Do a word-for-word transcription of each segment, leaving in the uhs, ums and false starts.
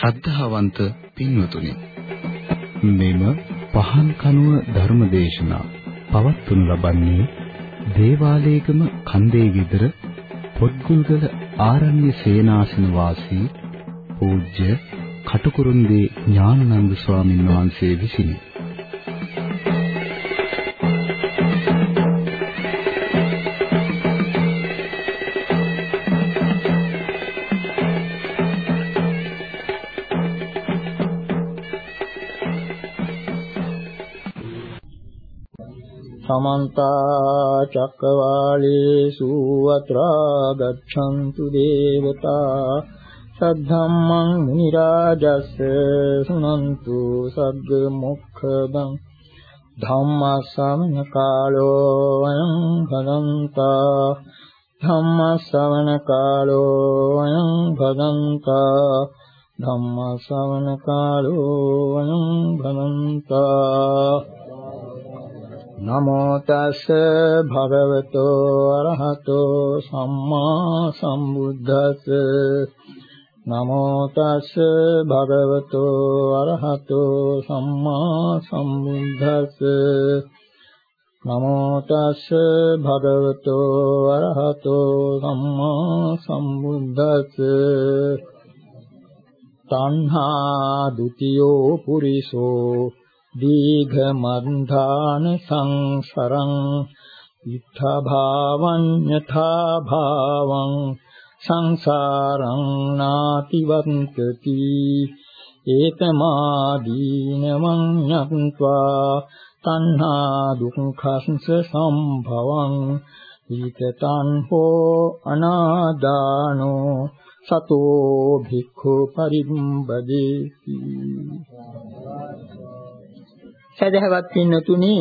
ශ්‍රද්ධාවන්ත පින්වතුනි, මෙම පහන් කනුව ධර්මදේශනා පවත්වනු ලබන්නේ දේවාලේගම කන්දේ විදර පොත්ගුල්ගල ආරණ්‍ය සේනාසන වාසී පූජ්‍ය කටුකුරුන්දී ඥානানন্দ ස්වාමීන් වහන්සේ විසිනි. समन्त चक्रवालेषु अत्रा गच्छन्तु देवता सद्धम्मं मुनिराजस्य शृण्वन्तु सद्गमुखदं धम्मश्रवण कालो अयं भदन्ता धम्मश्रवण कालो अयं भदन्ता धम्मश्रवण कालो अयं भदन्ता नमो तस्स भगवतो अरहतो सम्मा सम्बुद्धस्स नमो तस्स भगवतो अरहतो सम्मा सम्बुद्धस्स नमो तस्स भगवतो अरहतो सम्मा सम्बुद्धस्स तन्हा द्वितीयो पुरिसो दीघमन्धान संसरं इत्था भावं यथा भावं संसारं नातिवर्तति एतमादीनवं ज्ञात्वा तन्हा दुःखस्य संभवं विततं हो अनादानो सतो भिक्खु परिबद्धेति. සදහවත් පින්නතුනි,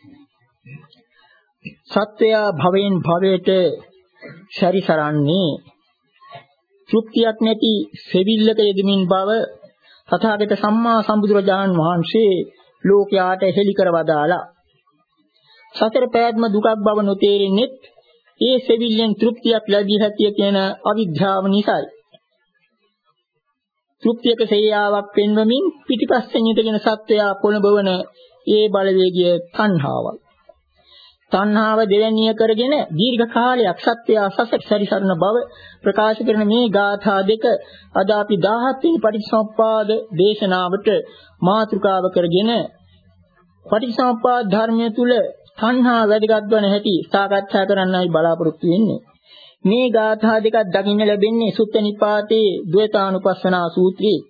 සත්වයා භවයෙන් භවයට සැරිසරන්නේ තෘප්තියක් නැති සෙවිල්ලක යෙදමින් බව තථාගත සම්මා සම්බුදුරජාණන් වහන්සේ ලෝකයාට හෙළි කර වදාලා. සතර පැවැත්ම දුකක් බව නොතේරෙන්නේ ඒ සෙවිල්ලෙන් තෘප්තියක් ලැබිය හැකිය කියන අවිද්‍යාව නිසායි. තෘප්තියක සේයාවක් පෙන්වමින් පිටිපස්සෙන් ඉඳගෙන සත්වයා පොළඹවන ඒ බලවේගය තණ්හාවයි. තණ්හාව දෙවැනිය කරගෙන දීර්ඝ කාලයක් සත්වයා සසර සැරිසරන බව ප්‍රකාශ කරන මේ ගාථා දෙක අද අපි දහහත් වෙනි පටිච්චසමුප්පාද දේශනාවට මාතෘකාව කරගෙන පටිච්චසමුප්පාද ධර්මය තුල තණ්හා වැඩිගත් වන හැටි සාකච්ඡා කරන්නයි බලාපොරොත්තු වෙන්නේ. මේ ගාථා දෙකක් දකින්න ලැබෙන්නේ සුත්ත නිපාතේ ද්වේතානුපස්සනා සූත්‍රයේ.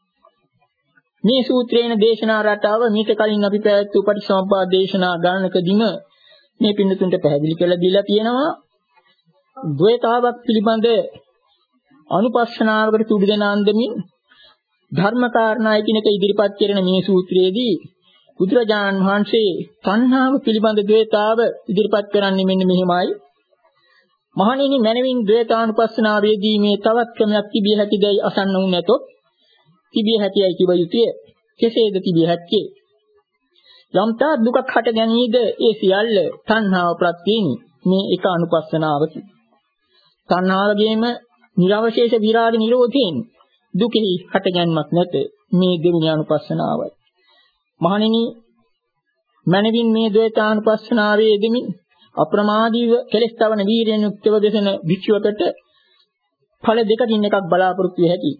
මේ සූත්‍රේන දේශනා රටාව මීට කලින් අපි පැවැත්වූ පටිච්චසමුප්පාද දේශනා ගණනකදීම මේ පින්නතුන්ට පැහැදිලි කරලා දීලා තියෙනවා. ද්වේතාවක් පිළිබඳ අනුපස්සනාවකට තුඩු දෙන අන්දමින් ධර්ම කාරණා එකිනෙක ඉදිරිපත් කරන මේ සූත්‍රයේදී බුදුරජාණන් වහන්සේ තණ්හාව පිළිබඳ ද්වේතාව ඉදිරිපත් කරන්නේ මෙන්න මෙහිමයි. මහණෙනි, මනවින් ද්වේතානුපස්සනාවේදී මේ තවත් ක්‍රමයක් තිබිය හැකිදයි අසන්න වුණ නැතොත් තිබිය හැකියි කිව යුතුය. කෙසේද තිබිය හැක්කේ? යම්තා දුකක් හට ගැනීමද ඒ සියල්ල තණ්හාව ප්‍රත්‍යයෙන් මේ එක අනුපස්සනාවකි. තණ්හාවගේම නිරවශේෂ විරාග නිරෝධයෙන් දුකෙහි හට ගැනීමක් නැත මේ දෙවෙනි අනුපස්සනාවයි. මහණෙනි, මනවින් මේ ද්වේතානුපස්සනාවේ යෙදෙමින් අප්‍රමාදීව කෙලෙස් තවන වීර්යයෙන් යුක්තව දෙසන භික්ෂුවකට ඵල දෙකකින් එකක් බලාපොරොත්තු විය හැකියි.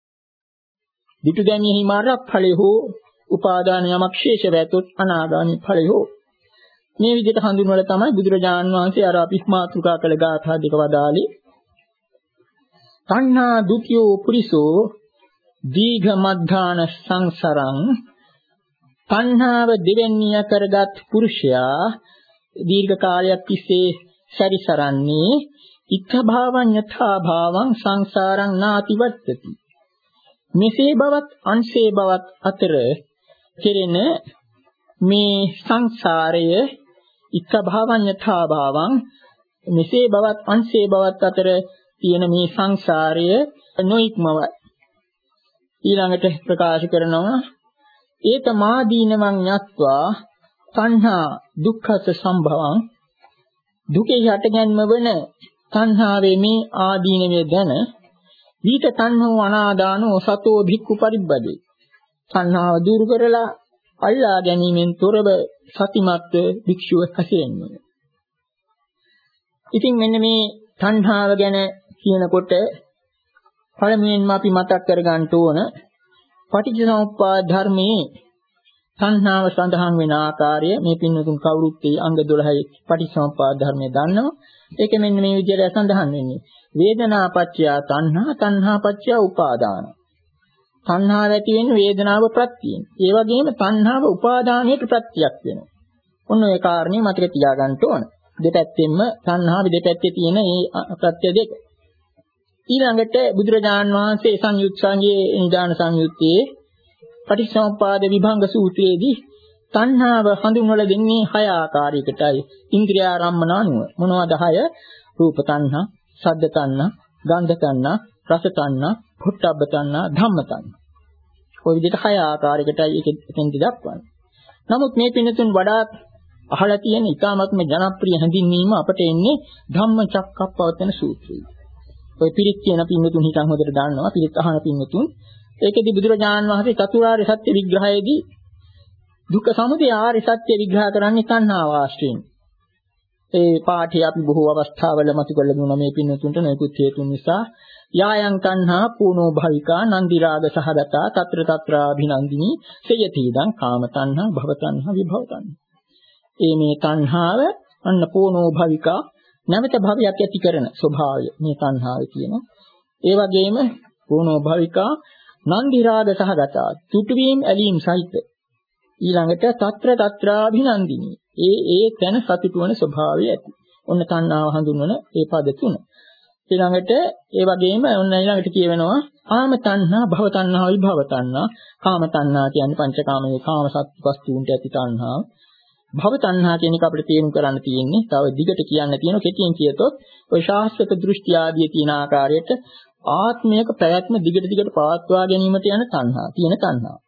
විතු දැමියෙහි මාර්ග ඵලය හෝ උපාදාන යමක් ශේෂ වැතොත් අනාගාමී ඵලය හෝ. මේ විදිහට හඳුන්වලා තමයි බුදුරජාණන් වහන්සේ අර අපි මාතෘකා කළ ගාථා දෙක වදාළේ. තණ්හා දුක්ඛෝ පුරිසෝ දීඝ මද්ධාන සංසරං. තණ්හාව දෙවැනිය කරගත් පුරුෂයා දීර්ඝ කාලයක් තිස්සේ සැරිසරන්නේ ඉත්ථ භාවං යථා භාවං සංසාරං නාතිවත්තති. මෙසේ බවත් අන්සේ බවත් අතර කෙරෙන මේ සංසාරය ඉත්ථ භාවං යථා භාවං, මෙසේ බවත් අන්සේ බවත් අතර තියෙන මේ සංසාරය නොඉක්මවයි. ඊළඟට ප්‍රකාශ කරනවා ඒතමාදීනවං ඤත්වා තණ්හා දුක්ඛස සම්භවං. දුකේ හටගැන්ම වන තණ්හාවේ මේ ආදීනවේ දැන විිත තණ්හෝ අනාදානෝ සතෝ භික්ඛු පරිබ්බදේ. තණ්හාව දුරු කරලා අල්ලා ගැනීමෙන් තොරව සතිමත් භික්ෂුව හැසිරෙන්නේ. ඉතින් මෙන්න මේ තණ්හාව ගැන කියනකොට පළමුවෙන්ම අපි මතක් කරගන්න ඕන පටිච්චසමුප්පාද ධර්මයේ තණ්හාව සඳහන් වෙන ආකාරය මේ පින්නතුන් කවුරුත් ඒ අංග දොළහයි පටිච්චසමුප්පාද ධර්මයේ දන්නවා. ඒක මෙන්න මේ විදිහට සඳහන් වෙන්නේ. වේදනා පත්‍ය තණ්හා තණ්හා පත්‍ය උපාදාන. තණ්හාව ඇති වෙන්නේ වේදනාව ප්‍රත්‍යයෙන්. ඒ වගේම තණ්හාව උපාදානයට ප්‍රත්‍යක් වෙනවා. ඔන්න ඒ කාරණේ මතක තියාගන්න ඕන. දෙපැත්තෙන්ම තණ්හාවේ දෙපැත්තේ තියෙන මේ ප්‍රත්‍ය දෙක. ඊළඟට බුදුරජාන් වහන්සේ සංයුත් සංඝයේ නිදාන සංයුත්තේ පටිච්චසමුප්පාද විභංග සූත්‍රයේදී තණ්හාව හඳුන්වලා දෙන්නේ හය ආකාරයකටයි. ඉන්ද්‍රියාරම්මන අනුව. මොනවද හය? රූප තණ්හා, ශබ්ද තණ්හා, ගන්ධ තණ්හා, රස තණ්හා, පොට්ටබ්බ තණ්හා, ධම්ම තණ්හා. ඔය විදිහට හය ආකාරයකටයි ඒක එතෙන්දි දක්වන්නේ. නමුත් මේ පින්නතුන් වඩාත් අහලා තියෙන ඉතාමත්ම ජනප්‍රිය හැඳින්වීම අපට එන්නේ ධම්මචක්කප්පවත්තන සූත්‍රය. ඔය පිරිත් කියන පින්නතුන් හිතන් හොදට දන්නවා. පිරිත් අහන පින්නතුන්. ඒකෙදි බුදුරජාණන් වහන්සේ චතුරාර්ය සත්‍ය විග්‍රහයේදී දුක්ඛ සමුදය ආර්ය සත්‍ය විග්‍රහ කරන්නේ තණ්හාව ආශ්‍රයෙන්. ඒ පාඨය අපි බොහෝ අවස්ථාවල මතු කරලා දුන්නා මේ පින්නතුන්ට නොයෙකුත් හේතුන් නිසා. යායන් තණ්හා පූනෝ භවිකා නන්දි රාග සහගතා తත්‍ර తත්‍රා අභිනන්දිනී සයතිදං කාම තණ්හා භව තණ්හා විභව තණ්හා. ඒ මේ තණ්හාව අන්න පූනෝ භවිකා නැවත භවයක් ඇති කරන ස්වභාවය මේ තණ්හාව කියනවා. ඒ වගේම පූනෝ භවිකා නන්දි රාග සහගතා තුටුවීම් ඇලීම් සහිත. ඊළඟට తත්‍ර తත්‍රා අභිනන්දිනී ඒ ඒ තන සතුටු වන ස්වභාවය ඇති. ඔන්න තණ්හාව හඳුන්වන ඒ පද තුන. ඊළඟට ඒ වගේම ඔන්න ඊළඟට කියවෙනවා කාම තණ්හා භව තණ්හා විභව තණ්හා. කාම තණ්හා කියන්නේ පංචකාමයේ කාම සත්වස්තුන්ට ඇති තණ්හාව. භව තණ්හා කියන එක අපිට තේරුම් කරන්න තියෙන්නේ. තව දිගට කියන්න තියෙන කෙටියෙන් කියතොත් ඔය ශාස්ත්‍රක දෘෂ්ටි ආදී තියෙන ආකාරයට ආත්මයක ප්‍රයත්න දිගට දිගට පවත්වා ගැනීමට යන තණ්හා තියෙන තණ්හා.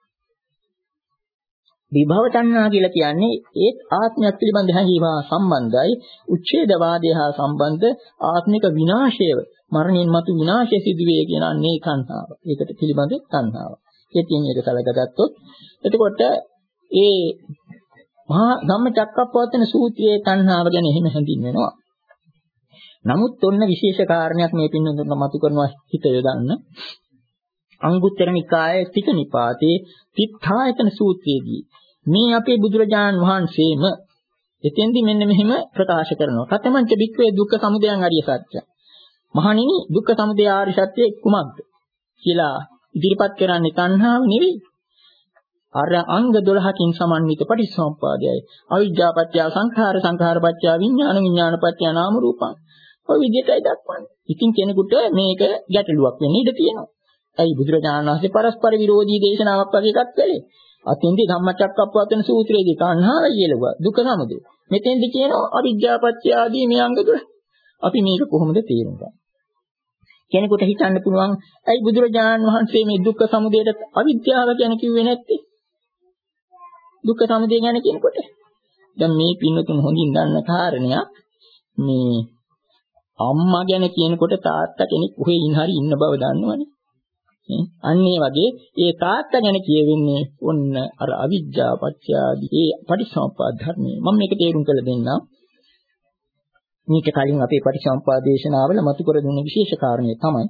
විභව තණ්හා කියලා කියන්නේ ඒත් ආත්මයක් පිළිබඳ හැඟීම සම්බන්ධයි. උච්ඡේදවාදය හා සම්බන්ධ ආත්මික විනාශය මරණයෙන් මතු විනාශය සිදුවේ කියන අන්නේ තණ්හාව. ඒකට පිළිබඳ තණ්හාව. කෙටියෙන් ඒක සැලකගත්තොත් එතකොට ඒ මහා ධම්මචක්කප්පවත්තන සූත්‍රයේ තණ්හාව ගැන එහෙම හැඳින්වෙනවා. නමුත් ඔන්න විශේෂ කාරණයක් මේ පින්නතුන්ට මතු කරනවා හිත යොදන්න. අංගුත්තර නිකායේ තික නිපාතේ තිත්ථායතන සූත්‍රයේදී මේ අපේ බුදුරජාණන් වහන්සේම එතෙන්දි මෙන්න මෙහෙම ප්‍රකාශ කරනවා. කතමංච බික්කවේ දුක්ඛ සමුදයං අරිය සත්‍ය. මහණෙනි දුක්ඛ සමුදය ආර්ය සත්‍ය කුමක්ද කියලා ඉදිරිපත් කරන්නේ තණ්හාව නෙවෙයි. අර අංග දොළහකින් සමන්විත පටිච්චසමුප්පාදයයි. අවිජ්ජා පත්‍ය සංඛාර සංඛාර පත්‍ය විඥාන විඥාන පත්‍ය නාම රූපං. ඔය විදිහටයි දක්වන්නේ. ඉතින් කෙනෙකුට මේක ගැටලුවක් වෙන්න ඉඩ තියෙනවා. ඇයි බුදුරජාණන් වහන්සේ පරස්පර විරෝධී දේශනාවක් වගේ එකක් කළේ? අතින්දි ධම්මචක්කප්පවත්තන සූත්‍රයේදී තණ්හාව කියලුවා දුක්ඛ සමුදය. මෙතෙන්දි කියනවා අවිජ්ජා පත්‍ය ආදී මේ අංග දොළහ. අපි මේක කොහොමද තේරුම් ගන්නේ? කෙනෙකුට හිතන්න පුළුවන් ඇයි බුදුරජාණන් වහන්සේ මේ දුක්ඛ සමුදයට අවිද්‍යාව ගැන කිව්වේ නැත්තේ? දුක්ඛ සමුදය ගැන කියනකොට දැන් මේ පින්නතුන් හොඳින් දන්න කාරණයක් මේ අම්මා ගැන කියනකොට තාත්තා කෙනෙක් කොහෙන් හරි ඉන්න බව දන්නවනේ. අන්න ඒ වගේ ඒ තාත්තා ගැන කියවෙන්නේ ඔන්න අර අවිජ්ජා පත්‍ය ආදී ඒ පටිච්චසමුප්පාද ධර්මයේ. මම මේක තේරුම් කරලා දෙන්නම්. මේක කලින් අපේ පටිච්චසමුප්පාද දේශනාවල මතු කර දුන්න විශේෂ කාරණේ තමයි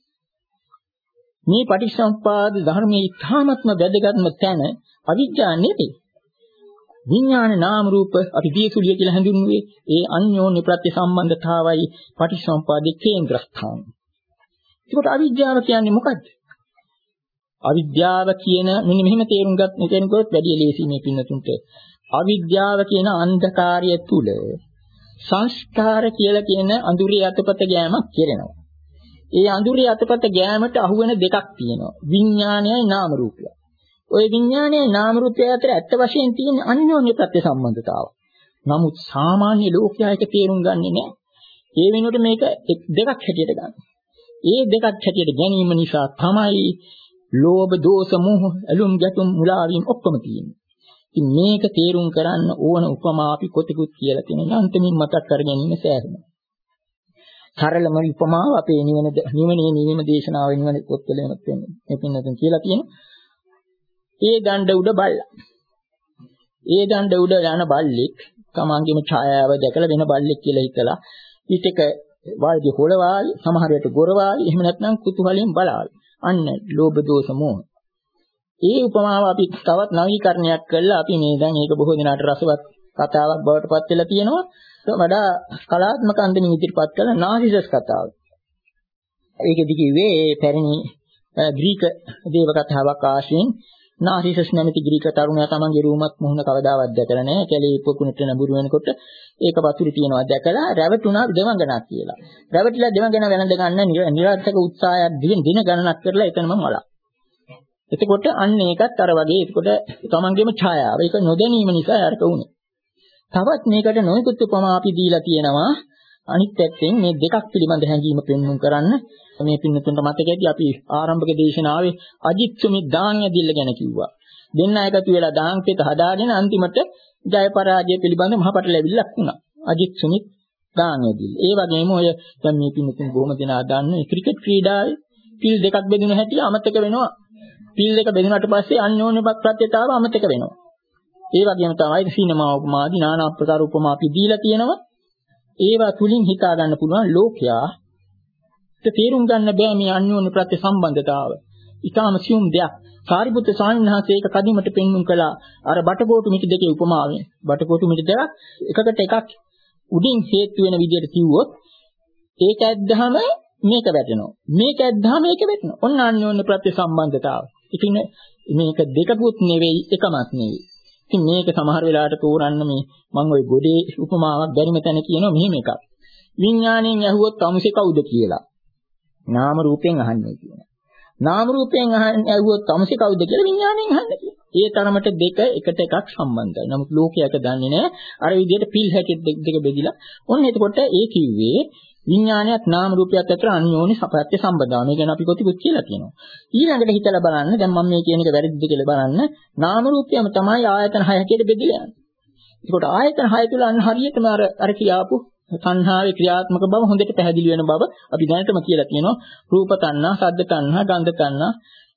මේ පටිච්චසමුප්පාද ධර්මයේ ඉතාමත්ම වැදගත්ම තැන අවිජ්ජා නෙවෙයි. විඥාන නාම රූප අපි දීසුලිය කියලා හඳුන්වන්නේ ඒ අන්‍යෝන්‍ය ප්‍රත්‍ය සම්බන්ධතාවයි පටිච්චසමුප්පාදේ කේන්ද්‍රස්ථානය. ඒකට අවිජ්ජාව කියන්නේ මොකද්ද? අවිද්‍යාව කියන මෙන්න මෙහෙම තේරුම් ගන්න කෙනෙකුට වැඩි ලේසි මේ පින්නතුන්ට. අවිද්‍යාව කියන අන්ධකාරය තුල සංස්කාර කියලා කියන අඳුරේ අතපත ගෑමක් කෙරෙනවා. ඒ අඳුරේ අතපත ගෑමට අහු වෙන දෙකක් තියෙනවා. විඥානයයි නාම රූපයයි. ওই විඥානයයි නාම රූපය අතර ඇත්ත වශයෙන් තියෙන අන්‍යෝන්‍ය ප්‍රත්‍ය සම්බන්ධතාව. නමුත් සාමාන්‍ය ලෝකයා ඒක තේරුම් ගන්නේ නැහැ. ඒ වෙනුවට මේක දෙකක් හැටියට ගන්න. ඒ දෙකක් හැටියට ගැනීම නිසා තමයි ලෝභ, දෝෂ, මෝහ, අලුම් ගැටුම්, මුලාවීම් ඔක්කොම තියෙන්නේ. ඉතින් මේක තේරුම් කරන්න ඕන උපමා අපි කොටිකුත් කියලා තියෙනවා. අන්තිමින් මතක් කර ගැනීම සෑහෙනවා. සරලම උපමාව අපේ නිවන නිවනේ නිවීම දේශනාව නිවන පොත්වල එනත් වෙන්නේ. මේ පින්නතුන් කියලා තියෙනවා. ඒ දණ්ඩ උඩ බල්ලා. ඒ දණ්ඩ උඩ යන බල්ලෙක් තමන්ගේම ඡායාව දැකලා වෙන බල්ලෙක් කියලා හිතලා ඊටක වාල්ගේ හොලවායි සමහර වෙලට ගොරවායි එහෙම නැත්නම් කුතුහලයෙන් බලාවි. අන්න ලෝභ දෝෂ මෝහ. ඒ උපමාව අපි තවත් නවීකරණයක් කළා. අපි මේ දැන් මේක බොහෝ දිනකට රසවත් කතාවක් බවට පත් වෙලා තියෙනවා. වඩා කලාත්මක අන්දමින් ඉදිරිපත් කළ නාසිසස් කතාව. ඒකෙදි කිව්වේ පැරණි ග්‍රීක දේව කතාවක් ආශ්‍රයෙන් නාසිසස් නැමැති ග්‍රීක තරුණයා තමන්ගේ රූමත් මුහුණ කවදාවත් දැකලා නැහැ. කැලේ පොකුණට නඹුරු වෙනකොට ඒක වතුරේ තියනවා දැකලා රැවටුණා දෙවඟනක් කියලා. රැවටිලා දෙවඟන වැළඳ ගන්න නිරර්ථක උත්සාහයක් දින දින ගණනක් කරලා එතනම මලා. එතකොට අන්න ඒකත් අර වගේ එතකොට තමන්ගේම ඡායාව ඒක නොදැනීම නිසා අරක උනේ. තවත් මේකට නොයෙකුත් උපමා අපි දීලා තියෙනවා. අනිත් පැත්තෙන් මේ දෙකක් පිළිබඳ හැඟීම පෙන්වුම් කරන්න මේ පින්නතුන්ට මතකයි අපි ආරම්භක දේශනාවේ අජිත් සුමිත් දාන්‍ය දිල්ල ගැන කිව්වා. දෙන්න එකතු වෙලා දාංකෙත හදාගෙන අන්තිමට ජය පරාජය පිළිබඳ මහපට ලැබිල්ලක් වුණා. අජිත් සුමිත් දාන්‍ය දිල්ල. ඒ වගේම ඔය දැන් මේ පින්නතුන් බොහොම දෙනා දන්නේ ක්‍රිකට් ක්‍රීඩාවේ පිල් දෙකක් බෙදුණු හැටි අමතක වෙනවා. පිල් දෙක බෙදුනට පස්සේ අන්‍යෝන්‍ය ප්‍රත්‍යතාව අමතක වෙනවා. ඒ වගේම තමයි සිනමා උපමාදී নানা ආකාර උපමා අපි දීලා තියෙනවා. ඒවා තුලින් හිතා ගන්න පුළුවන් ලෝකයා තේරුම් ගන්න බෑ මේ අන්‍යෝන්‍ය ප්‍රත්‍ය සම්බන්ධතාව. ඊටාම සියුම් දෙයක්. සාරිපුත්‍ර ස්වාමීන් වහන්සේ ඒක කදිමට පෙන්වුම් කළා. අර බටකොටු මිටි දෙකේ උපමාවෙන්. බටකොටු මිටි දෙකක් එකකට එකක් උඩින් හේතු වෙන විදිහට කිව්වොත් ඒක ඇද්දාම මේක වැටෙනවා. මේක ඇද්දාම මේක වැටෙනවා. ඔන්න අන්‍යෝන්‍ය ප්‍රත්‍ය සම්බන්ධතාව. ඉතින් මේක දෙකකුත් නෙවෙයි එකමත් නෙවෙයි. ඉතින් මේක සමහර වෙලාවට තෝරන්න මේ මම ওই ගොඩේ උපමාවක් බැරිම තැන කියනවා මෙහෙම එකක්. විඥාණයෙන් ඇහුවොත් අමුසේ කවුද කියලා. නාම රූපයෙන් අහන්නේ කියනවා. නාම රූපයෙන් අහන්නේ ඇහුවොත් අමුසේ කවුද කියලා විඥාණයෙන් අහන්නේ කියනවා. ඒ තරමට දෙක එකට එකක් සම්බන්ධයි. නමුත් ලෝකයට දන්නේ නැහැ. අර විදිහට පිල් හැකෙත් දෙක දෙක බෙදිලා. ඔන්න එතකොට ඒ කිව්වේ විඥානයත් නාම රූපයත් අතර අන්‍යෝන්‍ය සපත්‍ය සම්බන්ධතාව. මේ ගැන අපි කොටිකුත් කියලා කියනවා. ඊළඟට හිතලා බලන්න දැන් මම මේ කියන එක වැරදිද කියලා බලන්න. නාම රූපයම තමයි ආයතන හය හැටියට බෙදලා යන්නේ. ඒකට ආයතන හය තුල අන්න හරියටම අර අර කියාපු සංහාවේ ක්‍රියාත්මක බව හොඳට පැහැදිලි වෙන බව අපි දැනටම කියලා කියනවා. රූප තණ්හා, ශබ්ද තණ්හා, ගන්ධ තණ්හා.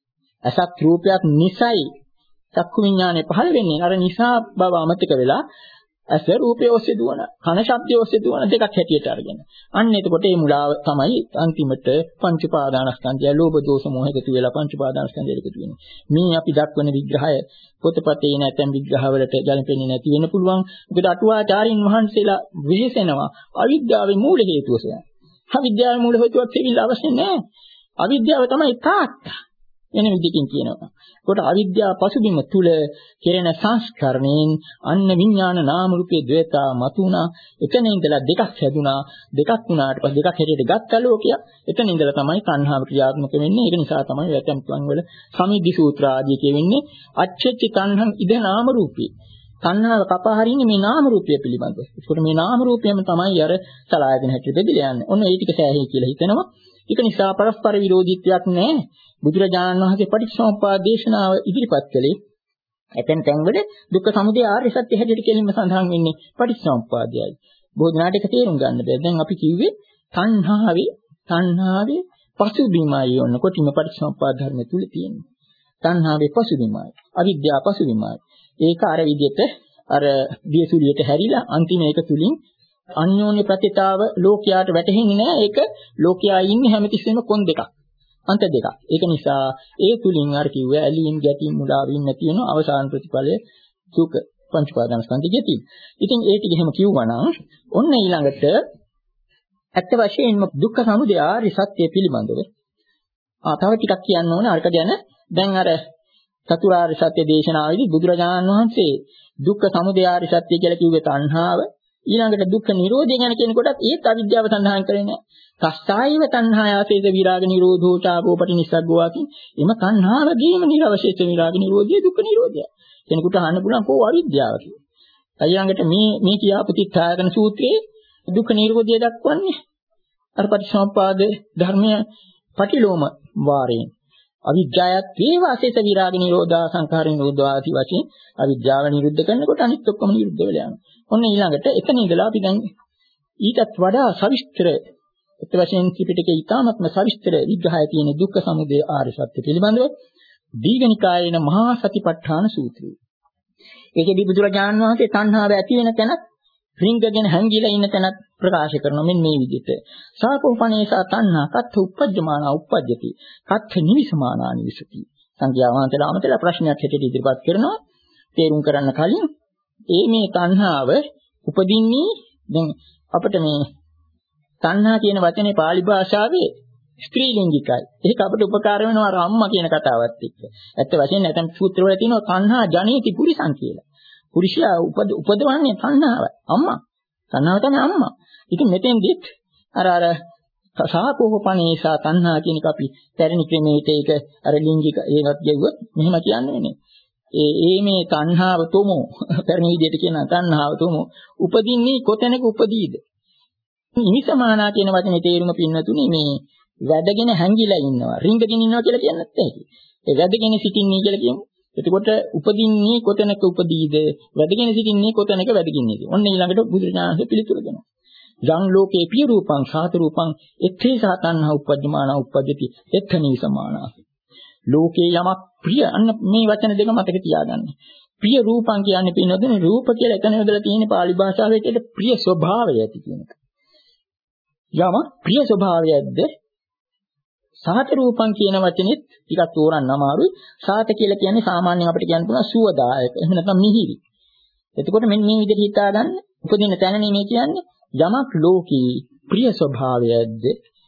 අසත් රූපයක් නිසයි චක්කු විඥානේ පහළ වෙන්නේ. අර නිසා බව අමතක වෙලා ඇස රූපය ඔස්සේ දුවන, කන ශබ්දය ඔස්සේ දුවන දෙකක් හැටියට අරගෙන. අන්න එතකොට මේ මුලාව තමයි අන්තිමට පංච උපාදානස්කන්ධය, ලෝභ දෝෂ මොහ එකතු වෙලා පංච උපාදානස්කන්ධය එකතු වෙන්නේ. මේ අපි දක්වන විග්‍රහය පොතපතේ නැත්නම් විග්‍රහවලට ගැලපෙන්නේ නැති වෙන්න පුළුවන්. මොකද අටුවාචාරින් වහන්සේලා විශේෂනවා අවිද්‍යාවේ මූල හේතුව සොයන. අවිද්‍යාවේ මූල හේතුවක් තේවිලා අවශ්‍ය නැහැ. අවිද්‍යාව තමයි තාත්තා. එන විදිහකින් කියනවා. ඒකට අවිද්‍යාව පසුබිම තුල කෙරෙන සංස්කරණයෙන් අන්න විඥාන නාම රූපයේ ද්වේතා මතුණා. එතන ඉඳලා දෙකක් හැදුනා. දෙකක් වුණාට පස්සේ දෙකක් හැටියට ගත්ත ලෝකය. එතන ඉඳලා තමයි තණ්හාව ක්‍රියාත්මක වෙන්නේ. ඒක නිසා තමයි වැටම් තුන් වල සමිද්ධි සූත්‍ර ආදී කියවෙන්නේ අච්චච්ච තණ්හං ඉද නාම රූපී. තණ්හාව කපා හරින්නේ මේ නාම රූපය පිළිබඳව. ඒකට මේ නාම රූපයම තමයි අර සලආයතන හැටියට බෙදලා යන්නේ. ඔන්න ඒ ටික සෑහේ කියලා හිතනවා. ඒක නිසා පරස්පර විරෝධීත්වයක් නැහැ. බුදුරජාණන් වහන්සේ පටිච්චසමුප්පාද දේශනාව ඉදිරිපත් කළේ එතෙන් තැන්වල දුක්ඛ සමුදය ආර්ය සත්‍ය හැටියට කෙලින්ම සඳහන් වෙන්නේ පටිච්චසමුප්පාදයයි. බොහෝ දෙනාට ඒක තේරුම් ගන්න බැහැ. දැන් අපි කිව්වේ තණ්හාවේ තණ්හාවේ පසුබිමයි ඔන්න කොටිම පටිච්චසමුප්පාද ධර්ම තුල තියෙන්නේ. තණ්හාවේ පසුබිමයි. අවිද්‍යාව පසුබිමයි. ඒක අර විදිහට අර දියසුලියට හැරිලා අන්තිම ඒක තුලින් අන්‍යෝන්‍ය ප්‍රතිතාව ලෝකයාට වැටහෙන්නේ නැහැ. ඒක ලෝකයා ඉන්නේ හැමතිස්සෙම කොන් දෙකක්. අන්ත දෙකක්. ඒක නිසා ඒ තුලින් අර කිව්ව ඇලීම් ගැටීම් මුලාවීම් නැති වෙන අවසාන ප්‍රතිඵලය සුඛ පංච උපාදානස්කන්ධය ගැටීම්. ඉතින් ඒ ටික එහෙම කිව්වනම් ඔන්න ඊළඟට ඇත්ත වශයෙන්ම දුක්ඛ සමුදය ආර්ය සත්‍ය පිළිබඳව ආ තව ටිකක් කියන්න ඕනේ අරක ගැන. දැන් අර චතුරාර්ය සත්‍ය දේශනාවේදී බුදුරජාණන් වහන්සේ දුක්ඛ සමුදය ආර්ය සත්‍ය කියලා කිව්වේ තණ්හාව. ඊළඟට දුක්ඛ නිරෝධය ගැන කියනකොටත් ඒත් අවිද්‍යාව සඳහන් කරන්නේ නැහැ. තස්සායව තණ්හායාසේද විරාග නිරෝධෝ චාගෝපටි නිස්සග්ගෝ ආකින් එම තණ්හාවදීම නිරවශේෂ විරාග නිරෝධය දුක්ඛ නිරෝධය. කෙනෙකුට අහන්න පුළුවන් කොහොම අවිද්‍යාව කියලා. ඊළඟට මේ මේ කියාපු තිත්තායතන සූත්‍රයේ දුක්ඛ නිරෝධය දක්වන්නේ අර පටිච්චසමුප්පාද ධර්මය පටිලෝම වාරයෙන්. අවිද්‍යාවත් වේවාසේත විරාග නිරෝධා සංඛාර නිරෝධා ආදී වශයෙන් අවිද්‍යාව නිරුද්ධ කරනකොට අනිත් ඔක්කොම නිරුද්ධ වෙලා යනවා. ඔන්න ඊළඟට එතන ඉඳලා අපි දැන් ඊටත් වඩා සවිස්තර ඒත් වශයෙන් ත්‍රිපිටකයේ ඊ타මත්ම සවිස්තර විග්‍රහය තියෙන දුක්ඛ සමුදය ආර්ය සත්‍ය පිළිබඳව දීඝනිකායේන මහා සතිපට්ඨාන සූත්‍රය. ඒකෙදි බුදුරජාණන් වහන්සේ තණ්හාව ඇති වෙන තැනත් රිංගගෙන හැංගිලා ඉන්න තැනත් ප්‍රකාශ කරනවා මෙන්න මේ විදිහට. සාකෝපනේසා තණ්හා කත්ථ උප්පජ්ජමානා උප්පජ්ජති. කත්ථ නිවිසමානා නිවිසති. සංඛ්‍යා වහන්සේලා අමතලා ප්‍රශ්නයක් හැටියට ඉදිරිපත් කරනවා. තේරුම් කරන්න කලින් ඒ මේ තණ්හාව උපදින්නේ දැන් අපිට මේ තණ්හා කියන වචනේ pāli භාෂාවේ ස්ත්‍රීලිංගිකයි. ඒක අපිට උපකාර වෙනවා අර අම්මා කියන කතාවත් එක්ක. ඇත්ත වශයෙන්ම නැත්නම් සූත්‍රවල තියෙනවා තණ්හා ජනේති පුරිසං කියලා. පුරුෂයා උපද උපදවන්නේ තණ්හාවයි. අම්මා. තණ්හාව තමයි අම්මා. ඉතින් මෙතෙන්දිත් අර අර සාකෝපනේසා තණ්හා කියන එක අපි පැරණි ක්‍රමයකට ඒක අර ලිංගික ඒවත් කියුවොත් මෙහෙම කියන්නේ නේ. ඒ ඒ මේ තණ්හාව තුමෝ පැරණි විදිහට කියන තණ්හාව තුමෝ උපදින්නේ කොතැනක උපදීද? නිසමානා කියන වචනේ තේරුම පින්නතුනේ මේ වැඩගෙන හැංගිලා ඉන්නවා. රිංගගෙන ඉන්නවා කියලා කියන්නේ නැත්තේ. ඒ වැඩගෙන සිටින්නේ කියලා කියමු. එතකොට උපදින්නේ කොතැනක උපදීද? වැඩගෙන සිටින්නේ කොතැනක වැඩගින්නේද? ඔන්න ඊළඟට බුදුරජාණන්සේ පිළිතුරු දෙනවා. යං ලෝකේ පිය රූපං සාත රූපං එත්තේ සාතන්හා උපජ්ජමානා උපජ්ජති එත්තනී සමානා. ලෝකේ යමක් ප්‍රිය අන්න මේ වචන දෙක මතක තියාගන්න. ප්‍රිය රූපං කියන්නේ පින්නොදනේ රූප කියලා එතන යොදලා තියෙන pāli භාෂාවේ තියෙන ප්‍රිය ස්වභාවය ඇති කියන එක. යම ප්‍රිය ස්වභාවයක්ද සාත රූපං කියන වචනේත් ටිකක් තෝරන්න අමාරුයි. සාත කියලා කියන්නේ සාමාන්‍යයෙන් අපිට කියන්න පුළුවන් සුවදායක. එහෙම නැත්නම් මිහිරි. එතකොට මෙන්න මේ විදිහට හිතා ගන්න. උපදින තැනනේ මේ කියන්නේ යමක් ලෝකී ප්‍රිය ස්වභාවයක්ද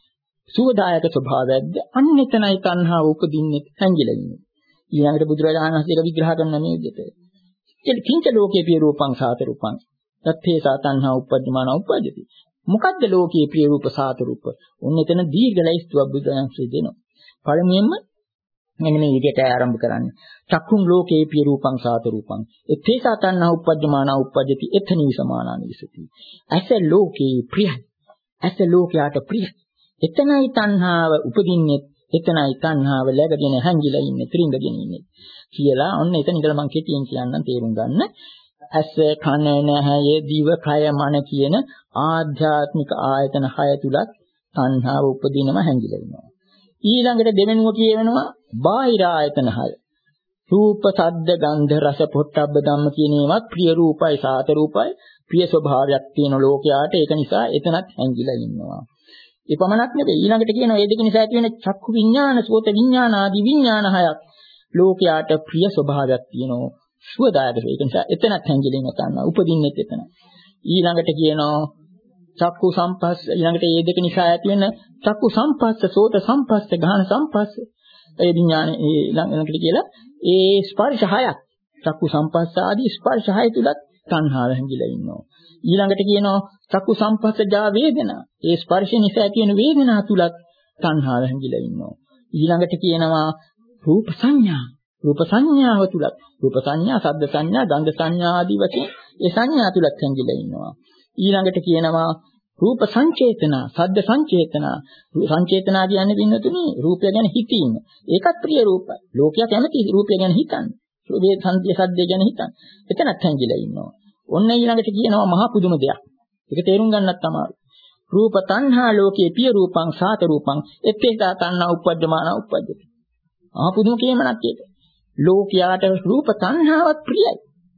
සුවදායක ස්වභාවයක්ද අන්න එතනයි තණ්හාව උපදින්නේ හැංගිලා ඉන්නේ. ඊළඟට බුදුරජාණන් වහන්සේ ඒක විග්‍රහ කරන මේ විදිහට. කිංච ලෝකේ පිය රූපං සාත රූපං තත්තේ සාතන්හා උපජ්ජමාන උපජ්ජති. මොකද්ද ලෝකයේ ප්‍රිය රූප සාත රූප? ඔන්න එතන දීර්ඝ ලයිස්තුවක් බුදුරජාණන්සේ දෙනවා. පළමුවෙන්ම මෙන්න මේ විදිහට ආරම්භ කරන්නේ. චක්කුම් ලෝකේ ප්‍රිය රූපං සාත රූපං එත්තේ සාතන්හා උපජ්ජමාන උපජ්ජති එතනී සමානා නිවිසති. ඇස ලෝකේ ප්‍රියයි. ඇස ලෝකයට ප්‍රියයි. එතනයි තණ්හාව උපදින්නේ. එතනයි තණ්හාව läගගෙන හැංගිලා ඉන්නේ, ත්‍රිංගගෙන ඉන්නේ කියලා. ඔන්න එතන ඉඳලා මම කෙටියෙන් කියන්නම් තේරුම් ගන්න. ඇස කන නැහැය දිව කය මන කියන ආධ්‍යාත්මික ආයතන හය තුලත් තණ්හාව උපදිනම හැංගිලා ඉන්නවා. ඊළඟට දෙවෙනුව කියවෙනවා බාහිර ආයතන හය. රූප, ශබ්ද, ගන්ධ, රස, පොට්ටබ්බ ධම්ම කියන ඒවාත් ප්‍රිය රූපයි, සාත රූපයි, ප්‍රිය ස්වභාවයක් තියෙන ලෝකයාට ඒක නිසා එතනත් හැංගිලා ඉන්නවා. ඒ පමණක් නෙවෙයි ඊළඟට කියනවා මේ දෙක නිසා ඇති වෙන චක්කු විඥාන, සෝත විඥාන ආදී විඥාන හයක් ලෝකයාට ප්‍රිය ස්වභාවයක් තියෙනවා. සුවදායක ඒක නිසා එතනත් හැංගිලා ඉන්න තණ්හා උපදින්නේ එතන. ඊළඟට කියනවා චක්කු සම්පස්ස ඊළඟට මේ දෙක නිසා ඇති වෙන චක්කු සම්පස්ස, සෝත සම්පස්ස, ගාහන සම්පස්ස ඒ විඥාන ඒ ඊළඟට කියලා ඒ ස්පර්ශ හයක් චක්කු සම්පස්ස ආදී ස්පර්ශ හය තුලත් තණ්හාව හැංගිලා ඉන්නවා. ඊළඟට කියනවා චක්කු සම්පස්සජා වේදනා. ඒ ස්පර්ශ නිසා ඇති වෙන වේදනා තුලත් තණ්හාව හැංගිලා ඉන්නවා. ඊළඟට කියනවා රූප සංඥා. රූප සංඥාව තුලත් රූප සංඥා, ශබ්ද සංඥා, ගන්ධ සංඥා ආදී වශයෙන් ඒ සංඥා තුලත් හැංගිලා ඉන්නවා. ඊළඟට කියනවා රූප සංචේතනා, ශබ්ද සංචේතනා. සංචේතනා කියන්නේ වින්නතුනේ රූපය ගැන හිතීම. ඒකත් ප්‍රිය රූපයි. ලෝකයා කැමති රූපය ගැන හිතන්නේ. මේ සංත්‍ය සද්දය ගැන හිතන්නේ. එතනත් හැංගිලා ඉන්නවා. ඔන්න ඊළඟට කියනවා මහා පුදුම දෙයක්. ඒක තේරුම් ගන්නත් අමාරුයි. රූප තණ්හා ලෝකේ පිය රූපං සාත රූපං එත්තේසා තණ්හා උපජ්ජමාන උපජ්ජති. මහා පුදුම කියමනක් ඒක. ලෝකයාට රූප තණ්හාවත් ප්‍රියයි.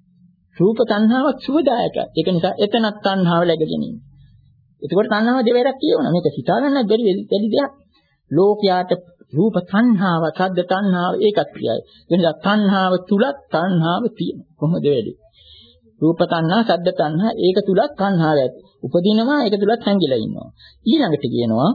රූප තණ්හාවත් සුවදායකයි. ඒක නිසා එතනත් තණ්හාව läගගෙන ඉන්නේ. එතකොට තණ්හාව දෙවරක් කියවනවා. මේක හිතා ගන්න බැරි වෙලි දෙයක්. ලෝකයාට රූප තණ්හාව, ශබ්ද තණ්හාව ඒකත් ප්‍රියයි. ඒ නිසා තණ්හාව තුලත් තණ්හාව තියෙනවා. කොහොමද වෙන්නේ? රූප තණ්හා, ශබ්ද තණ්හා ඒක තුලත් තණ්හාව ඇති. උපදිනවා ඒක තුලත් හැංගිලා ඉන්නවා. ඊළඟට කියනවා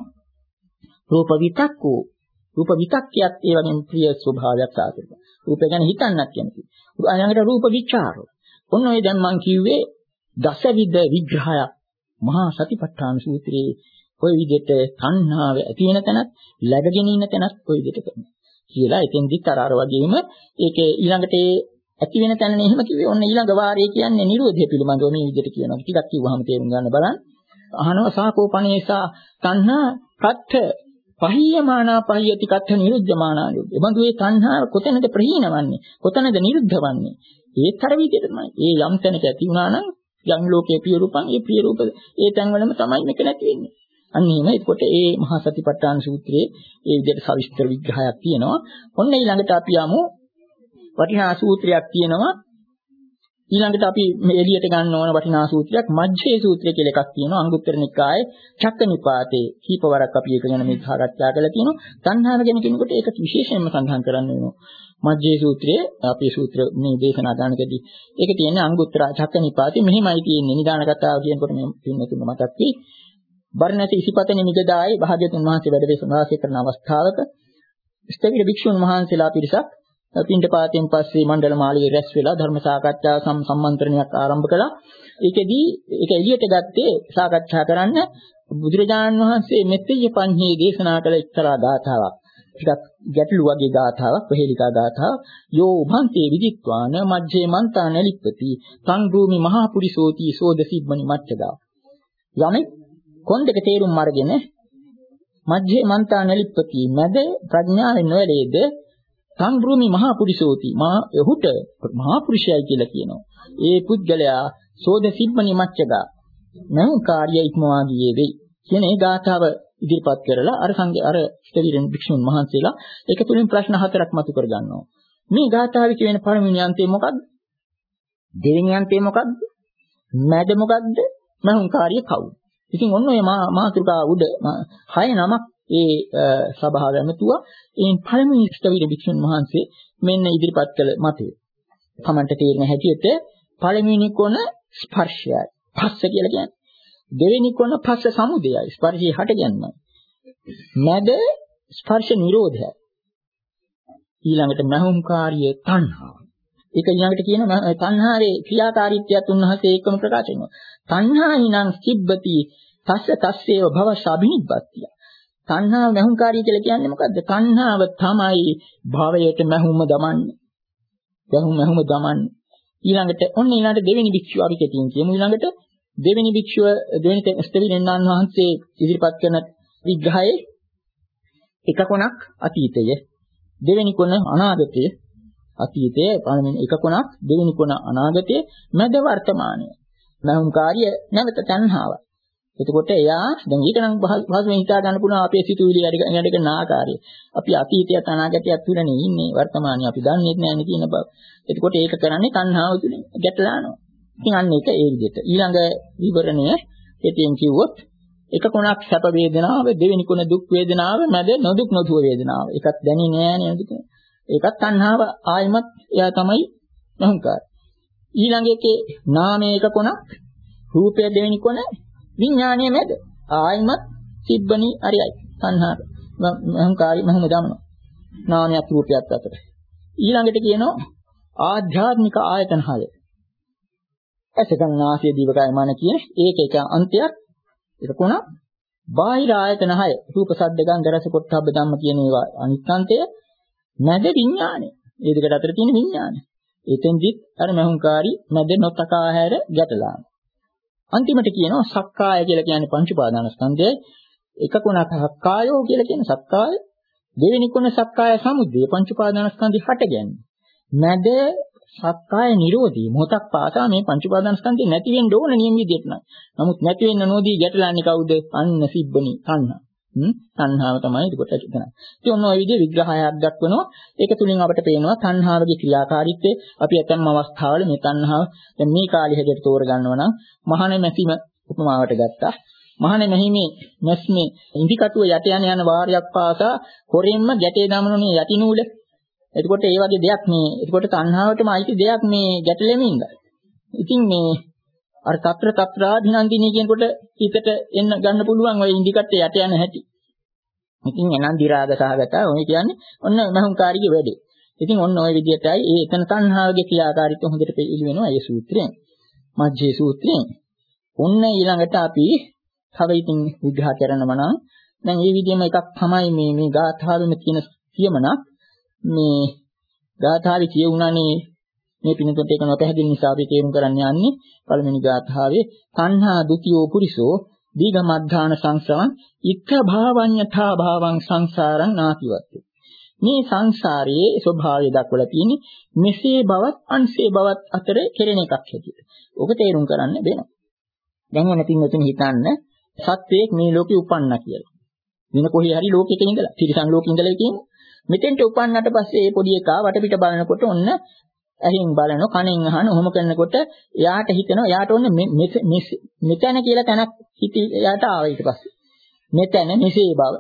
රූප විතක්කෝ. රූප විතක්කියත් ඒ වගේම ප්‍රිය ස්වභාවයක් සාකච්ඡා කරනවා. රූපය ගැන හිතන්නත් කැමති. ඊළඟට රූප විචාරෝ. ඔන්න ඔය දැන් මම කිව්වේ දසවිධ විග්‍රහයක් මහා සතිපට්ඨාන සූත්‍රයේ ඔය විදිහට තණ්හාව ඇති වෙන තැනත් läගගෙන ඉන්න තැනත් ඔය විදිහට කරනවා. කියලා එතෙන්දිත් අර අර වගේම ඒකේ ඊළඟට ඒ ඇති වෙන තැනනේ එහෙම කිව්වේ. ඔන්න ඊළඟ වාරයේ කියන්නේ නිරෝධය පිළිබඳව මේ විදිහට කියනවා. ටිකක් කිව්වහම තේරුම් ගන්න බලන්න. අහනවා සාකෝපනේසා තණ්හා කත්ථ පහියමානා පහියති කත්ථ නිරුද්ධමානා නිරුද්ධ. එබඳු ඒ තණ්හාව කොතැනද ප්‍රහීනවන්නේ? කොතැනද නිරුද්ධවන්නේ? ඒතර විදිහටමයි. ඒ යම් තැනක ඇති වුණා නම් යම් ලෝකයේ ප්‍රිය රූපං ඒ ප්‍රිය රූප ඒ තැන් වලම තමයි මේක නැති වෙන්නේ. අන්න එහෙම. එතකොට ඒ මහා සතිපට්ඨාන සූත්‍රයේ ඒ විදිහට සවිස්තර විග්‍රහයක් තියෙනවා. ඔන්න ඊළඟට අපි යමු වටිනා සූත්‍රයක් තියෙනවා. ඊළඟට අපි මේ එළියට ගන්න ඕන වටිනා සූත්‍රයක් මජ්ජේ සූත්‍රය කියලා එකක් තියෙනවා. අංගුත්තර නිකායේ චක්කනිපාතේ කීපවරක් අපි ඒක ගැන මේ සාකච්ඡා කරලා තියෙනවා. තණ්හාව ගැන කියනකොට ඒක විශේෂයෙන්ම සඳහන් කරන්න වෙනවා. මජ්ජේ සූත්‍රයේ අපේ සූත්‍ර මේ දේශනා දානකදී ඒක තියෙන්නේ අංගුත්තර චක්කනිපාතේ මෙහිමයි තියෙන්නේ. නිදාන කතාව කියනකොට මේ පින්නතුන් මතක් වෙයි. බර්ණැසි ඉසිපතනේ මිගදායේ භාග්‍යතුන් වහන්සේ වැඩ වාසය කරන අවස්ථාවක ස්ථවිර භික්ෂුන් වහන්සේලා පිරිසක් පින්ඩපාතයෙන් පස්සේ මණ්ඩල මාළිගයේ රැස් වෙලා ධර්ම සාකච්ඡා සම්මන්ත්‍රණයක් ආරම්භ කළා. ඒකෙදී ඒක එළියට ගත්තේ සාකච්ඡා කරන්න බුදුරජාණන් වහන්සේ මෙත්තිය පඤ්ඤේ දේශනා කළ එක්තරා ගාථාවක්. ටිකක් ගැටළු වගේ ගාථාවක්, ප්‍රහේලිකා ගාථාවක්. යෝ උභන්තේ විදිත්වාන මජ්ජේ මන්තා නලිප්පති සංඝූමි මහා පුරිසෝති සෝද සිබ්බනි මච්චදා. යමෙක් කොණ්ඩක තේරුම් අරගෙන මජ්ජේ මන්තා නලිප්පති මැද ප්‍රඥාවෙන් නොවැළේද සංඝූමි මහා පුරිසෝති මා එහුට මහා පුරුෂයයි කියලා කියනවා. ඒ පුද්ගලයා සෝද සිබ්බනි මච්චදා නම් කාර්ය ඉක්මවා ගියේ වෙයි. කියන ඒ ගාථාව ඉදිරිපත් කරලා අර සංඝ අර ස්ථවිරෙන් භික්ෂුන් වහන්සේලා ඒක තුලින් ප්‍රශ්න හතරක් මතු කර ගන්නවා. මේ ගාථාවේ කියන පළවෙනි අන්තය මොකක්ද? දෙවෙනි අන්තය මොකක්ද? මැද මොකක්ද? මහුංකාරිය කවුද? ඉතින් ඔන්න ඔය මාතෘකා උඩ හය නමක් ඒ සභාව ඇමතුවා. එයින් පළවෙනි ස්ථවිර භික්ෂුන් වහන්සේ මෙන්න ඉදිරිපත් කළ මතය. තමන්ට තේරෙන හැටියට පළවෙනි කොන ස්පර්ශයයි. පස්ස කියලා කියන්නේ. දෙවෙනි කොන පස්ස සමුදයයි. ස්පර්ශයේ හට ගැනීමයි. මැද ස්පර්ශ නිරෝධයයි. ඊළඟට මහුම්කාරිය තණ්හාව. ඒක ඊළඟට කියන තණ්හාවේ ක්‍රියාකාරීත්වයත් උන්වහන්සේ ඒකම ප්‍රකාශ කරනවා. තණ්හායිනං සිබ්බති තස්ස තස්සේව භව සබිනිබ්බත්තිය. තණ්හාව මහුම්කාරිය කියලා කියන්නේ මොකද්ද? තණ්හාව තමයි භවයට මහුම දමන්නේ. මහුම මහුම දමන්නේ. ඊළඟට ඔන්න ඊළඟට දෙවෙනි භික්ෂුව අපි කෙටියෙන් කියමු. ඊළඟට දෙවෙනි භික්ෂුව දෙවෙනි ස්ථවිරෙන්නාන් වහන්සේ ඉදිරිපත් කරන විග්‍රහයේ එක කොනක් අතීතය, දෙවෙනි කොන අනාගතය, අතීතය පළවෙනි එක කොනක්, දෙවෙනි කොන අනාගතය, මැද වර්තමානය. මහුම්කාරිය නැවත තණ්හාව. එතකොට එයා දැන් ඊට නම් භාෂාවෙන් හිතා ගන්න පුළුවන් අපේ සිතුවිලි වැඩ කරන ආකාරය. අපි අතීතයත් අනාගතයත් තුලනේ ඉන්නේ, වර්තමානයේ අපි දන්නේ නැහැ නේ කියන බව. එතකොට ඒක කරන්නේ තණ්හාව තුලින් ගැටලා යනවා. ඉතින් අන්න ඒක ඒ විදිහට. ඊළඟ විවරණය එතෙන් කිව්වොත් එක කොනක් සැප වේදනාව, දෙවෙනි කොන දුක් වේදනාව, මැද නොදුක් නොදුව වේදනාව. ඒකත් දැනෙන්නේ නැහැ නේද? ඒකත් තණ්හාව ආයිමත් එයා තමයි අහංකාර. ඊළඟ එකේ නාමයේ එක කොනක්, රූපය දෙවෙනි කොන, විඥානයේ මැද ආයිමත් සිබ්බනි අරියයි. තණ්හාව අහංකාරී මහම දමන. නාමයක් රූපයක් අතර. ඊළඟට කියනවා ආධ්‍යාත්මික ආයතන හය. ඇසකන් නාසය දිවකය මන කියන ඒක එක අන්තයක්. ඒක කොන බාහිර ආයතන හය. රූප ශබ්ද ගන්ධ රස පොට්ටබ්බ ධම්ම කියන ඒවා අනිත් අන්තය. මැද විඥානය. මේ දෙකට අතර තියෙන විඥානය. එතෙන්දිත් අර මහුංකාරී මැද නොතකා හැර ගැටලා. අන්තිමට කියනවා සක්කාය කියලා කියන්නේ පංච උපාදාන ස්කන්ධයයි. එක කොනක් සක්කායෝ කියලා කියන සක්කාය. දෙවෙනි කොන සක්කාය සමුද්දය පංච උපාදාන ස්කන්ධي හටගන්නේ. මැද සක්කාය නිරෝධී මොහොතක් පාසා මේ පංච උපාදාන ස්කන්ධේ නැති වෙන්න ඕන නියම විදිහට නෑ. නමුත් නැති වෙන්න නොදී ගැටලන්නේ කවුද? අන්න සිබ්බනි තණ්හා. හ්ම් තණ්හාව තමයි ඒකට හිතන. ඉතින් ඔන්න ඔය විදිහේ විග්‍රහයක් දක්වනවා. ඒක තුලින් අපිට පේනවා තණ්හාවගේ ක්‍රියාකාරීත්වය. අපි ඇතැම් අවස්ථාවල මේ තණ්හාව දැන් මේ කාලේ හැටියට තෝරගන්නවා නම් මහාන මැසීම උපමාවට ගත්තා. මහාන මැහිමේ මැස්මේ ඉන්දිකටුව යට යන යන වාරයක් පාසා හොරෙන්ම ගැටේ දමනුනේ යටි නූල. එතකොට ඒ වගේ දෙයක් මේ එතකොට තණ්හාවටම අයිති දෙයක් මේ ගැටලෙමින් ඉඳලා. ඉතින් මේ අර తත්‍ර తත්‍රාධිනන්දිනී කියනකොට හිතට එන්න ගන්න පුළුවන් ඔය ඉන්දිකට්ට යට යන හැටි. ඉතින් එනන්දි රාග සහගත ඔය කියන්නේ ඔන්න මහුංකාරිගේ වැඩේ. ඉතින් ඔන්න ඔය විදිහටයි ඒ එතන තණ්හාවගේ ක්‍රියාකාරීත්වය හොඳට පිළිගන්න වෙනවා ඒ සූත්‍රයෙන්. මජ්ජේ සූත්‍රයෙන්. ඔන්න ඊළඟට අපි තව ඉතින් විග්‍රහ කරනවා නම් දැන් මේ විදිහම එකක් තමයි මේ මේ ගාථාවෙම තියෙන කියමනක්. මේ ගාථාවේ කියුණානේ මේ පිනතට ඒක නොපැහැදිලි නිසා අපි තේරුම් කරන්න යන්නේ පළවෙනි ගාථාවේ තණ්හා දුතියෝ පුරිසෝ දීඝ මද්ධාන සංසාරං ඉත්ත භාවඤ්ඤතා භාවං සංසාරං නාතිවත්ති. මේ සංසාරයේ ස්වභාවය දක්වලා තියෙන්නේ මෙසේ බවත් අන්සේ බවත් අතර කෙරෙන එකක් හැටියට. ඔක තේරුම් කරන්න වෙනවා. දැන් වෙන පින්වතුනි හිතන්න සත්‍යයක් මේ ලෝකේ උපන්නා කියලා. වෙන කොහේ හරි ලෝකෙක ඉඳලා, තිරිසන් ලෝකෙ ඉඳලා කියන්නේ. මෙතෙන්ට උපන්නට පස්සේ මේ පොඩි එකා වටපිට බලනකොට ඔන්න ඇහෙන් බලන, කනෙන් අහන, ඔහොම කරනකොට එයාට හිතෙනවා එයාට ඔන්න මෙතන කියලා තැනක් හිත එයාට ආවා ඊට පස්සේ. මෙතන මෙසේ බව.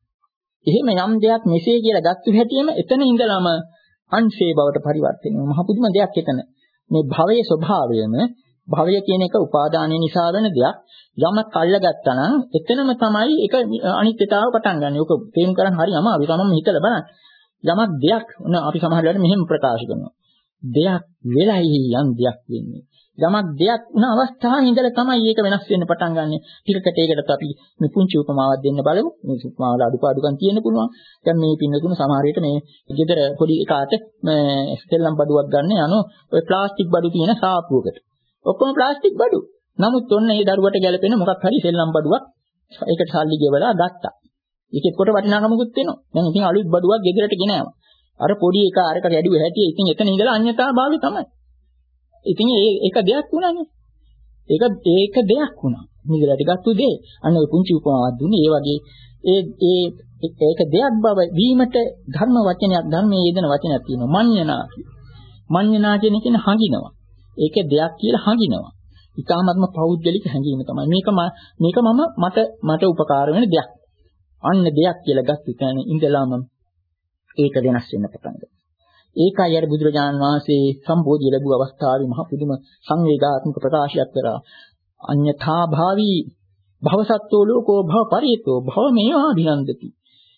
එහෙම යම් දෙයක් මෙසේ කියලා ගත්තු හැටියෙම එතන ඉඳලම අංශේ බවට පරිවර්තනය වෙනවා. මහ පුදුම දෙයක් එතන. මේ භවයේ ස්වභාවයම භවය කියන එක උපාදානය නිසා වෙන දෙයක්. යමක් අල්ලගත්තා නම් එතනම තමයි ඒක අනිත්‍යතාව පටන් ගන්න. ඒක තේරුම් ගන්න හරි අමාරුයි. තමම හිතලා බලන්න. යමක් දෙයක් ඔන්න අපි සමහර වෙලාවට මෙහෙම ප්‍රකාශ කරනවා. දෙයක් වෙලයි යම් දෙයක් වෙන්නේ. යමක් දෙයක් වුණ අවස්ථාවේ ඉඳලා තමයි ඒක වෙනස් වෙන්න පටන් ගන්න. ටිකකට ඒකට අපි මේ පුංචි උපමාවක් දෙන්න බලමු. මේ උපමාවල අඩුපාඩුකම් තියෙන්න පුළුවන්. දැන් මේ පින්නතුන සමහර විට මේ ගෙදර පොඩි එකාට මේ සෙල්ලම් බඩුවක් ගන්න යනවා. ඔය ප්ලාස්ටික් බඩු තියෙන සාප්පුවකට. ඔක්කොම ප්ලාස්ටික් බඩු. නමුත් ඔන්න ඒ දරුවට ගැලපෙන මොකක් හරි සෙල්ලම් බඩුවක් ඒකට සල්ලි ගෙවලා ගත්තා. ඒකෙත් කොට වටිනාකමකුත් වෙනවා. දැන් ඉතින් අලුත් බඩුවක් ගෙදරට ගෙනාවා. අර පොඩි එක අරක ගැඩුව හැටි ඉතින් එතන ඉඳලා අන්‍යතාභාවය තමයි. ඉතින් ඒක දෙයක් වුණානේ. ඒක ඒක දෙයක් වුණා. මිදලට ගත්තු දේ. අන්න ඔය පුංචි උපමාවක් දුන්නේ. ඒ වගේ ඒ ඒ ඒක දෙයක් බව වීමට ධර්ම වචනයක් ධර්මයේ යෙදෙන වචනයක් තියෙනවා. මඤ්ඤණා. මඤ්ඤණා කියන එක හංගිනවා. ඒක දෙයක් කියලා හංගිනවා. ඊටාත්ම පෞද්ගලික හැඟීම තමයි. මේක මේක මම මට මට උපකාර වෙන දෙයක්. අන්න දෙයක් කියලා ගත්ත තැන ඉඳලාම ඒක වෙනස් වෙන්න පටන් ගන්නවා. ඒකයි අර බුදුරජාණන් වහන්සේ සම්බෝධිය ලැබුව අවස්ථාවේ මහ පුදුම සංවේගාත්මක ප්‍රකාශයක් කරා. අඤ්ඤථා භාවී භවසත්ත්වෝ ලෝකෝ භව පරියතෝ භව මේවා අභිනන්දති.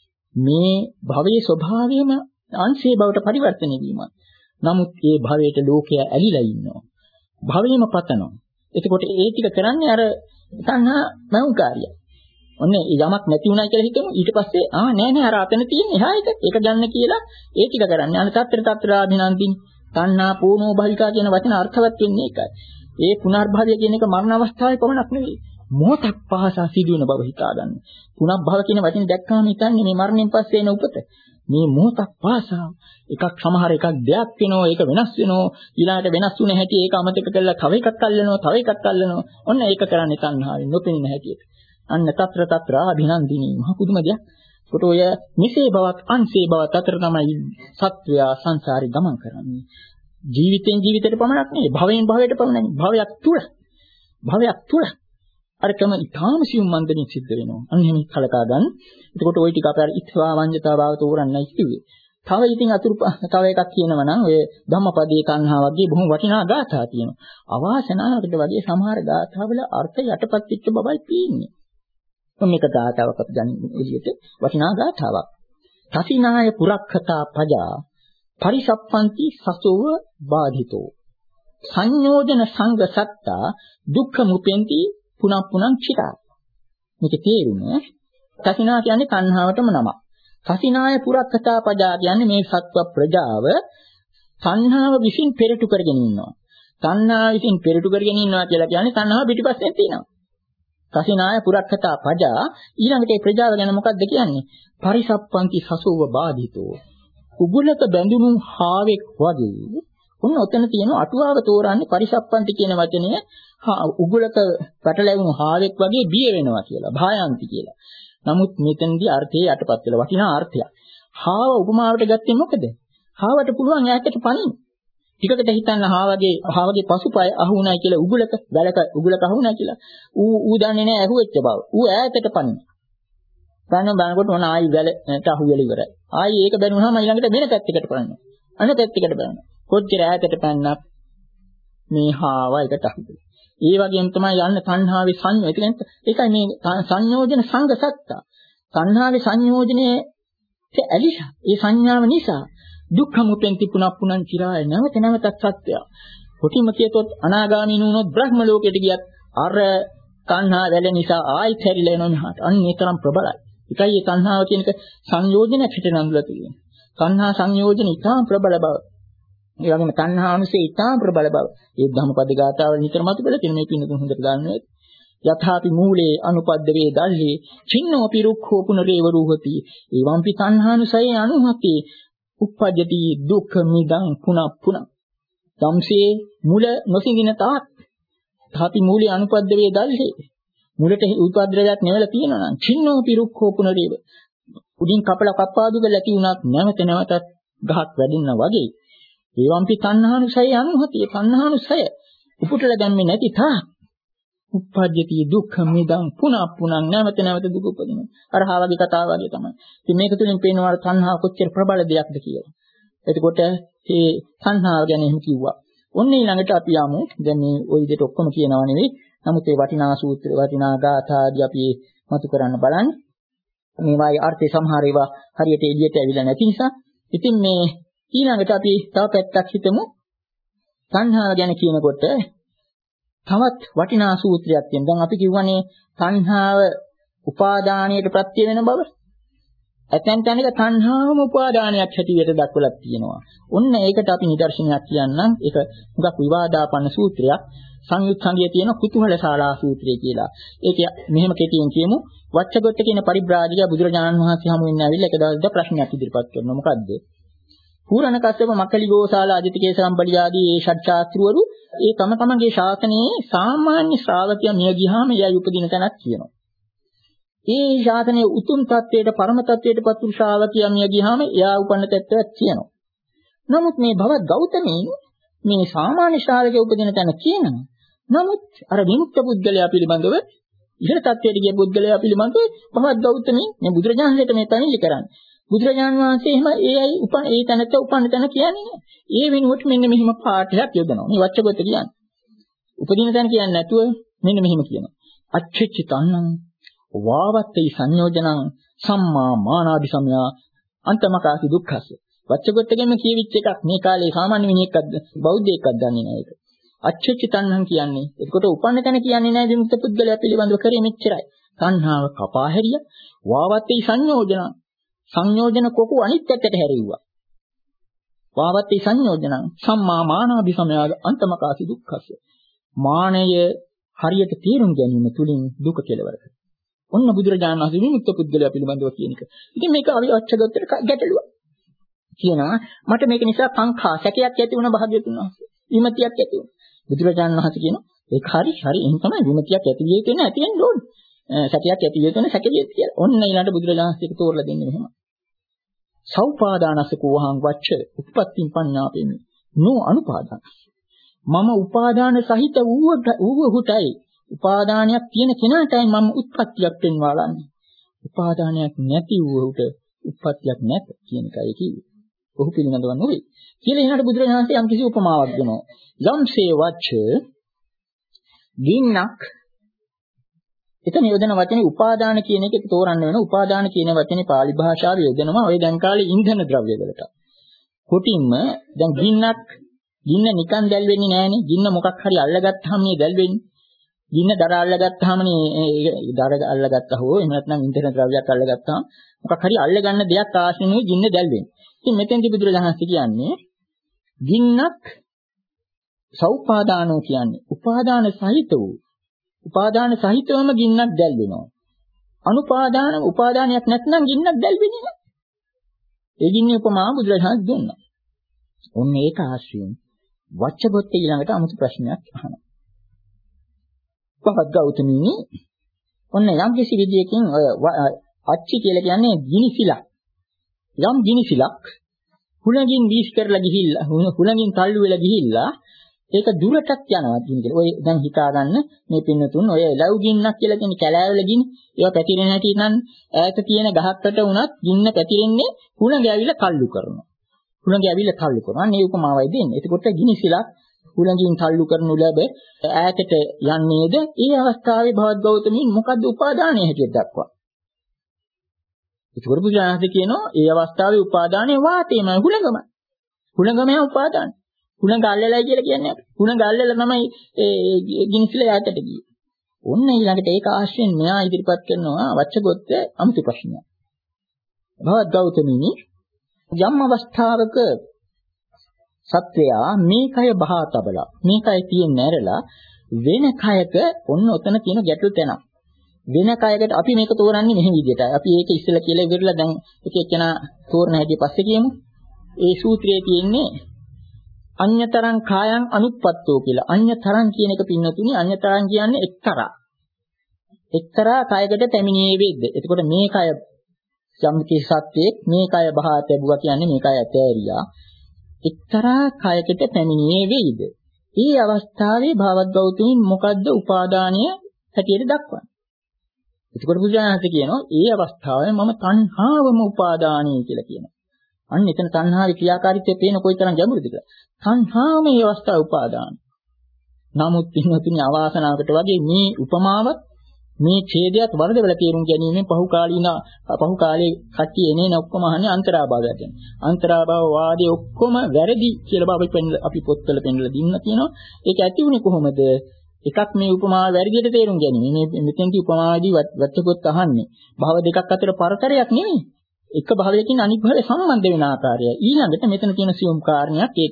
මේ භවයේ ස්වභාවයම අංශේ බවට පරිවර්තනය වීමයි. නමුත් මේ භවයට ලෝකය ඇලිලා ඉන්නවා. භවයේම පතනවා. එතකොට ඒ ටික කරන්නේ අර තණ්හා මෞකාරිය. ඔන්න යමක් නැති වුණා කියලා හිතමු. ඊට පස්සේ ආ නෑ නෑ අර අතන තියෙන එහා එක ඒක ගන්න කියලා ඒ ටික කරන්නේ. අන තත්තර තත්‍රාභිනන්දින් තණ්හා පූර්ණෝ භවිකා කියන වචන අර්ථවත් වෙන්නේ ඒකයි. ඒ පුනර්භවය කියන එක මරණ අවස්ථාවේ පමණක් නෙවෙයි. මොහොතක් පහසා සිදුවෙන බව හිතා ගන්න. පුනර්භව කියන වචනේ දැක්කම හිතන්නේ මේ මරණයෙන් පස්සේ එන උපත. මේ මොහොතක් පහසා එකක් සමහර එකක් දෙයක් වෙනවා ඒක වෙනස් වෙනවා ඊළඟට වෙනස් වුණ හැටි ඒක අමතක කරලා තව එකක් අල්ලනවා තව එකක් අල්ලනවා ඔන්න ඒක කරන්නේ තණ්හාවෙන් නොපෙනෙන හැටියට. අන්න తත්‍ර తත්‍ර අභිනන්දිනී මහ පුදුම දෙයක්. කොට ඔය මෙසේ බවත් අන්සේ බවත් අතර තමයි සත්වයා සංසාරේ ගමන් කරන්නේ. ජීවිතෙන් ජීවිතයට පමණක් නෙවෙයි භවයෙන් භවයට පමණක් භවයක් තුල භවයක් තුල අරකම ඊටාම සියුම් මන්දනින් සිද්ධ වෙනවා. අන්න එහෙම කලකා ගන්න. එතකොට ওই ටික අපේ අර ඉස්වා වංජතා භාව තෝරන්නයි කිව්වේ. තව ඉතින් අතුරු තව එකක් කියනවා නම් ඔය ධම්මපදයේ තණ්හා වගේ බොහොම වටිනා ගාථා තියෙනවා. අවාසනාවකට වගේ සමහර ගාථාවල අර්ථ යටපත් වෙච්ච බවයි පේන්නේ. මේක ගාථාවක් අපි දැන් එළියට වටිනා ගාථාවක්. තසිනාය පුරක්ඛතා පජා පරිසප්පන්ති සසෝව බාධිතෝ සංයෝජන සංග සත්තා දුක්ඛ මුපෙන්ති පුනක් පුනං චිතා. මේක තේරුම තසිනා කියන්නේ තණ්හාවටම නමක්. තසිනාය පුරක්ඛතා පජා කියන්නේ මේ සත්ව ප්‍රජාව තණ්හාව විසින් පෙරටු කරගෙන ඉන්නවා. තණ්හාව විසින් පෙරටු කරගෙන ඉන්නවා කියලා කියන්නේ තණ්හාව පිටිපස්සෙන් තියෙනවා. තසිනාය පුරක්ඛතා පජා ඊළඟට ඒ ප්‍රජාව ගැන මොකක්ද කියන්නේ? පරිසප්පන්ති සසෝව බාධිතෝ. උගුලක බැඳුණු හාවෙක් වගේ. ඔන්න ඔතන තියෙන අටුවාව තෝරන්නේ පරිසප්පන්ති කියන වචනය උගුලක පැටලැවුණු හාවෙක් වගේ බිය වෙනවා කියලා. භායන්ති කියලා. නමුත් මෙතනදී අර්ථය යටපත් වෙලා වටිනා අර්ථයක්. හාව උපමාවට ගත්තේ මොකද? හාවට පුළුවන් ඈතට පනින්න. ටිකකට හිතන්න හාවගේ හාවගේ පසුපය අහු වුණයි කියලා උගුලක වැලක උගුලක අහු වුණා කියලා. ඌ ඌ දන්නේ නැහැ ඇහුවෙච්ච බව. ඌ ඈතට පනින්න. ගන්න බලනකොට මොන ආයි වැලට අහු වෙලා ඉවරයි. ආයි ඒක බැනුනහම ඊළඟට වෙන පැත්තකට පනින්න. අනිත් පැත්තකට බලන්න. කොච්චර ඈතට පැන්නත් මේ හාව එකට අහු වෙනවා. ඒ වගේම තමයි යන්නේ තණ්හාවේ සංයෝජන. ඒ කියන්නේ ඒකයි මේ සංයෝජන සංග සත්තා. තණ්හාවේ සංයෝජනයේ ඇලිලා ඒ සංඥාව නිසා දුක්ඛ මුපෙන්ති පුනක් පුනං චිරාය නැවත නැවතත් සත්‍යය. කොටිම කියතොත් අනාගාමී වුණොත් බ්‍රහ්ම ලෝකයට ගියත් අර තණ්හා වැල නිසා ආයිත් හැරිලා එනවා මෙහාට. අන්න ඒ තරම් ප්‍රබලයි. ඒකයි මේ තණ්හාව කියන එක සංයෝජනයක් හිට නඳුලා තියෙන්නේ. තණ්හා සංයෝජන ඉතාම ප්‍රබල බව. ඒ වගේම තණ්හානුසේ ඉතාම ප්‍රබල බව. ඒ ධම්මපද ගාථාවල නිතර මතුවලා තියෙන මේ පින්නතුන් හොඳට දන්නවා. යථාපි මූලේ අනුපද්දවේ දල්හි චින්නෝපි රුක්ඛෝ පුනරේව රූහති. එවම්පි තණ්හානුසයේ අනුහති උප්පජ්ජති දුක්ඛ මිදං පුනක් පුනක්. ධම්සේ මුල නොසිඳින තාක්. යථාපි මූලේ අනුපද්දවේ දල්හි මුලට උත්පාද්‍රයක් නෙවලා තියෙනවා නම් චින්නෝ පිරුක්ඛෝ පුනරේව. උඩින් කපල කප්පාදු කරලා තියුණත් නැවත නැවතත් ගහක් වැඩින්න වගේ. ඒවම්පි තණ්හානුසය අනුහතිය තණ්හානුසය උපුටල දැම්මේ නැති තා. උප්පජ්ජති දුක්ඛ මිදං පුනః පුනං නැවත නැවත දුක උපදිනවා. අර හාවගේ කතාව වගේ තමයි. ඉතින් මේක තුලින් පේනවා තණ්හාව කොච්චර ප්‍රබල දෙයක්ද කියලා. එතකොට මේ තණ්හාව ගැන එහෙම කිව්වා. ඔන්න ඊළඟට අපි යමු. දැන් මේ ওই විදිහට ඔක්කොම කියනවා නෙවෙයි. නමුත් ඒ වටිනා සූත්‍ර වටිනා ගාථා ආදී අපි මතු කරන්න බලන්නේ. මේවායේ අර්ථය සමහර ඒවා හරියට එළියට ඇවිල්ලා නැති නිසා. ඉතින් මේ ඊළඟට අපි තව පැත්තක් හිතමු. තණ්හාව ගැන කියනකොට තවත් වටිනා සූත්‍රයක් තියෙනවා. දැන් අපි කියවනේ තණ්හාව උපාදානයට ප්‍රත්‍ය වෙන බව. ඇතැම් තැනක තණ්හාවම උපාදානයක් හැටියට දක්වලා තියෙනවා. ඔන්න ඒකට අපි නිදර්ශනයක් කියන්නම්. ඒක හුඟක් විවාදාපන්න සූත්‍රයක්. සංයුත් සංගයේ තියෙන කුතුහල ශාලා සූත්‍රය කියලා. ඒක මෙහෙම කෙටියෙන් කියමු. වච්චගොත්ත කියන පරිබ්‍රාජකයා බුදුරජාණන් වහන්සේ හමු වෙන්න ඇවිල්ලා එක දවසක් ප්‍රශ්නයක් ඉදිරිපත් කරනවා. මොකද්ද? පූරණ කස්සප මක්කලිගෝසාල අදිතිකේසරම්පලි ආදී ඒ ෂඩ්ශාස්ත්‍රවරු ඒ තම තමන්ගේ ශාසනයේ සාමාන්‍ය ශ්‍රාවකයා මිය ගියාම එයයි උපදින තැනක් කියනවා. ඒ ශාසනයේ උතුම් තත්වයට පරම තත්වයට පත් වූ ශ්‍රාවකයා මිය ගියාම එයා උපන්න තත්වයක් කියනවා. නමුත් මේ භවත් ගෞතමී මේ සාමාන්‍ය ශ්‍රාවකයා උපදින තැන කියනවා. නමුත් අර විමුක්ත පුද්ගලයා පිළිබඳව ඉහළ තත්වයට ගිය පුද්ගලයා පිළිබඳව භවත් ගෞතමී මේ බුදුරජාණන්ට මේ පැමිණිලි කරන්නේ. බුදුරජාණන් වහන්සේ එහෙම ඒ අය උපන් ඒ තැනට උපන්න තැන කියන්නේ නෑ. ඒ වෙනුවට මෙන්න මෙහිම පාඨයක් යොදනවා. මේ වච්චගොත කියන්නේ. උපදින තැන කියන්නේ නැතුව මෙන්න මෙහිම කියනවා. අච්චච්චිතං වාවත්තේ සංයෝජනං සම්මා මානාදි සමයා අන්තමකාසි දුක්ඛස්ස. වච්චගොත්තගෙම කියවිච්ච එකක් මේ කාලේ සාමාන්‍ය මිනිහෙක්වත් බෞද්ධයෙක්වත් දන්නේ නෑ ඒක. අච්චච්චිතං කියන්නේ එතකොට උපන්න තැන කියන්නේ නෑ විමුක්ත පුද්ගලයා පිළිබඳව කරේ මෙච්චරයි. සංහාව කපා හැරිය වාවත්තේ සංයෝජනං සංයෝජන කොකු අනිත් පැත්තට හැරෙව්වා. වාවත්ති සංයෝජනං සම්මා මානාභි සමයාග අන්තමකාසි දුක්ඛස්ස. මානය හරියට තේරුම් ගැනීම තුලින් දුක කෙලවර කරනවා. ඔන්න බුදුරජාණන් වහන්සේ විමුක්ත පුද්ගලයා පිළිබඳව කියන එක. ඉතින් මේක අවිවච්ඡගතට ගැටලුවක්. කියනවා මට මේක නිසා සංඛා සැකයක් ඇති වුණ භාග්‍යතුන් වහන්සේ. විමතියක් ඇති වුණා. බුදුරජාණන් වහන්සේ කියනවා ඒක හරි හරි එහෙනම් තමයි විමතියක් ඇති විය යුතු නැති වෙන්න ඕනේ. සැකයක් ඇති විය යුතු නැහැ සැකයක් කියලා. ඔන්න ඊළඟට බුදුරජාණන් වහන්සේ තෝරලා දෙන්නේ මෙහෙම. සෞපාදානසකෝ වහං වච්ච උප්පත්තිම් පඤ්ඤාපේමි නෝ අනුපාදාන. මම උපාදාන සහිත වූවහුටයි උපාදානයක් තියෙන කෙනාටයි මම උත්පත්තියක් පෙන්වාලන්නේ. උපාදානයක් නැති වූවහුට උත්පත්තියක් නැත කියන එකයි කිව්වේ. ඔහු පිළිබඳව නෙවෙයි. කියලා එහාට බුදුරජාණන් වහන්සේ යම් කිසි උපමාවක් දෙනවා. යම්සේ වච්ච ගින්නක් එතන යොදන වචනේ උපාදාන කියන එක තෝරන්න වෙන. උපාදාන කියන වචනේ පාලි භාෂාවේ යොදනවා ඔය දැන් කාලේ ඉන්ධන ද්‍රව්‍ය වලට. කොටින්ම දැන් ගින්නක් ගින්න නිකන් දැල් වෙන්නේ නැහනේ. ගින්න මොකක් හරි අල්ලගත්තාම මේ දැල් වෙන්නේ. ගින්න දර අල්ලගත්තාම නේ දර අල්ලගත්තා හෝ එහෙම නැත්නම් ඉන්ධන ද්‍රව්‍යයක් අල්ලගත්තාම මොකක් හරි අල්ලගන්න දෙයක් ආශ්‍රයෙන්ුයි ගින්න දැල් වෙන්නේ. ඉතින් මෙතෙන්දී බුදුරජාණන් කියන්නේ ගින්නක් සෞපාදානෝ කියන්නේ උපාදාන සහිත වූ උපාදාන සහිතවම ගින්නක් දැල් වෙනවා. අනුපාදාන උපාදානයක් නැත්නම් ගින්නක් දැල් වෙන්නේ නැහැ. ඒ ගින්නේ උපමා බුදුරජාණන් දුන්නා. ඔන්න ඒක ආශ්‍රයෙන් වච්චගොත්ත ඊළඟට අමුතු ප්‍රශ්නයක් අහනවා. පහත් ගෞතමීනි ඔන්න යම් කිසි විදියකින් ඔය අච්චි කියලා කියන්නේ ගිනි සිලක්. යම් ගිනි සිලක් හුලඟින් වීස් කරලා ගිහිල්ලා හුලඟින් තල්ලු වෙලා ගිහිල්ලා ඒක දුරටත් යනවා කියන එක. ඔය දැන් හිතා ගන්න මේ පින්නතුන් ඔය ලව් ගින්නක් කියලා කියන කැලෑවල ගිනි ඒවා පැතිරෙන හැටි නම් ඈත තියෙන ගහකට වුණත් ගින්න පැතිරෙන්නේ හුලඟ ඇවිල්ලා තල්ලු කරනවා. හුලඟ ඇවිල්ලා තල්ලු කරනවා. අන්න ඒ උපමාවයි දෙන්නේ. එතකොට ගිනි සිලක් හුලඟින් තල්ලු කරනු ලැබ ඈතට යන්නේද? ඒ අවස්ථාවේ භවත් ගෞතමීන් මොකද්ද උපාදානය හැටියට දක්වා? ඒකවල බුදුරජාණන් කියනවා ඒ අවස්ථාවේ උපාදානයේ වාතේමයි හුලඟමයි. හුලඟමයි උපාදාන. හුලඟ අල්ලලයි කියලා කියන්නේ අපි. හුලඟ අල්ලලා තමයි ඒ ගිනිසිල ඈතට ගියේ. ඔන්න ඊළඟට ඒක ආශ්‍රයෙන් මෙයා ඉදිරිපත් කරනවා වච්චගොත්ත අමුතු ප්‍රශ්නයක්. භවත් ගෞතමීනි යම් අවස්ථාවක සත්වයා මේ කය බහා තබලා මේ කය තියෙන්නේ නැරලා වෙන කයක ඔන්න ඔතන තියෙන ගැටළු තැනක්. වෙන කයකට අපි මේක තෝරන්නේ මෙහෙම විදිහට. අපි ඒක ඉස්සෙල්ලා කියලා ඉවරලා දැන් එක එක්කෙනා තෝරන හැටි පස්සේ කියමු. ඒ සූත්‍රයේ තියෙන්නේ අඤ්‍යතරං කායං අනුප්පත්තෝ කියලා. අඤ්‍යතරං කියන එක පින්නතුනි අඤ්‍යතරං කියන්නේ එක්තරා. එක්තරා කයකට පැමිණියේ වේද? එතකොට මේ කය යම් කිසි සත්‍යයක් මේ කය බහා තැබුවා කියන්නේ මේ කය ඇතෑරියා. එක්තරා කයකට පැමිණියේ වේද? මේ අවස්ථාවේ භාවත් ගෞතමීන් මොකද්ද උපාදානය හැටියට දක්වන්නේ? එතකොට බුදුරජාණන් කියනවා මේ අවස්ථාවේ මම තණ්හාවම උපාදානයි කියලා කියනවා. අන්න එතන තණ්හාවේ ක්‍රියාකාරීත්වය පේන කොයිතරම් ගැඹුරුද කියලා. තණ්හාවම මේ අවස්ථාව උපාදාන. නමුත් පින්වතුනි අවාසනාවකට වගේ මේ උපමාවත් මේ ඡේදයක් වරදවල තේරුම් ගැනීමෙන් පහු කාලීන පහු කාලේ කට්ටිය එනේන ඔක්කොම අහන්නේ අන්තරාභාවයට. අන්තරාභාව වාදයේ ඔක්කොම වැරදි කියලා අපි අපි පොත්වල පෙන්නලා දින්න තියෙනවා. ඒක ඇති උනේ කොහොමද? එකක් මේ උපමාව වැරදියට තේරුම් ගැනීම. මේ මෙතෙන්දී උපමාවදී වචපොත් අහන්නේ. භව දෙකක් අතර පරතරයක් නෙවෙයි. එක භවයකින් අනිත් භවය සම්බන්ධ වෙන ආකාරය. ඊළඟට මෙතන තියෙන සියුම් කාරණයක් ඒක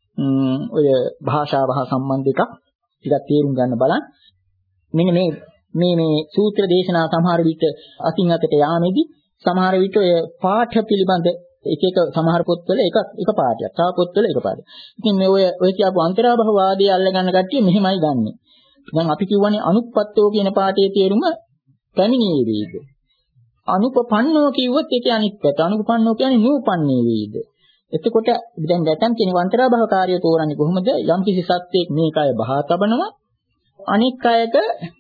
ඔය භාෂාව හා සම්බන්ධ එකක්. ටිකක් තේරුම් ගන්න බලන්න. මෙන්න මේ මේ මේ සූත්‍ර දේශනා සමහර විට අතින් අතට යාමේදී සමහර විට ඔය පාඨ පිළිබඳ එක එක සමහර පොත්වල එක එක පාඩයක්. තව පොත්වල එක පාඩයක්. ඉතින් මේ ඔය ඔය කියපු අන්තරාභව වාදය අල්ලගන්න කට්ටිය මෙහෙමයි ගන්නෙ. දැන් අපි කියවනේ අනුප්පත්තෝ කියන පාඨයේ තේරුම පැමිණියේ වේද? අනුපපන්නෝ කිව්වොත් ඒක අනිත් පැත්ත. අනුපපන්නෝ කියන්නේ නූපන්නේ වේද? එතකොට දැන් දැතම් කියන අන්තරාභව කාර්යය තෝරන්නේ කොහොමද? යම් කිසි සත්‍යයක් මේ කය බහා තබනවා අනික් කයක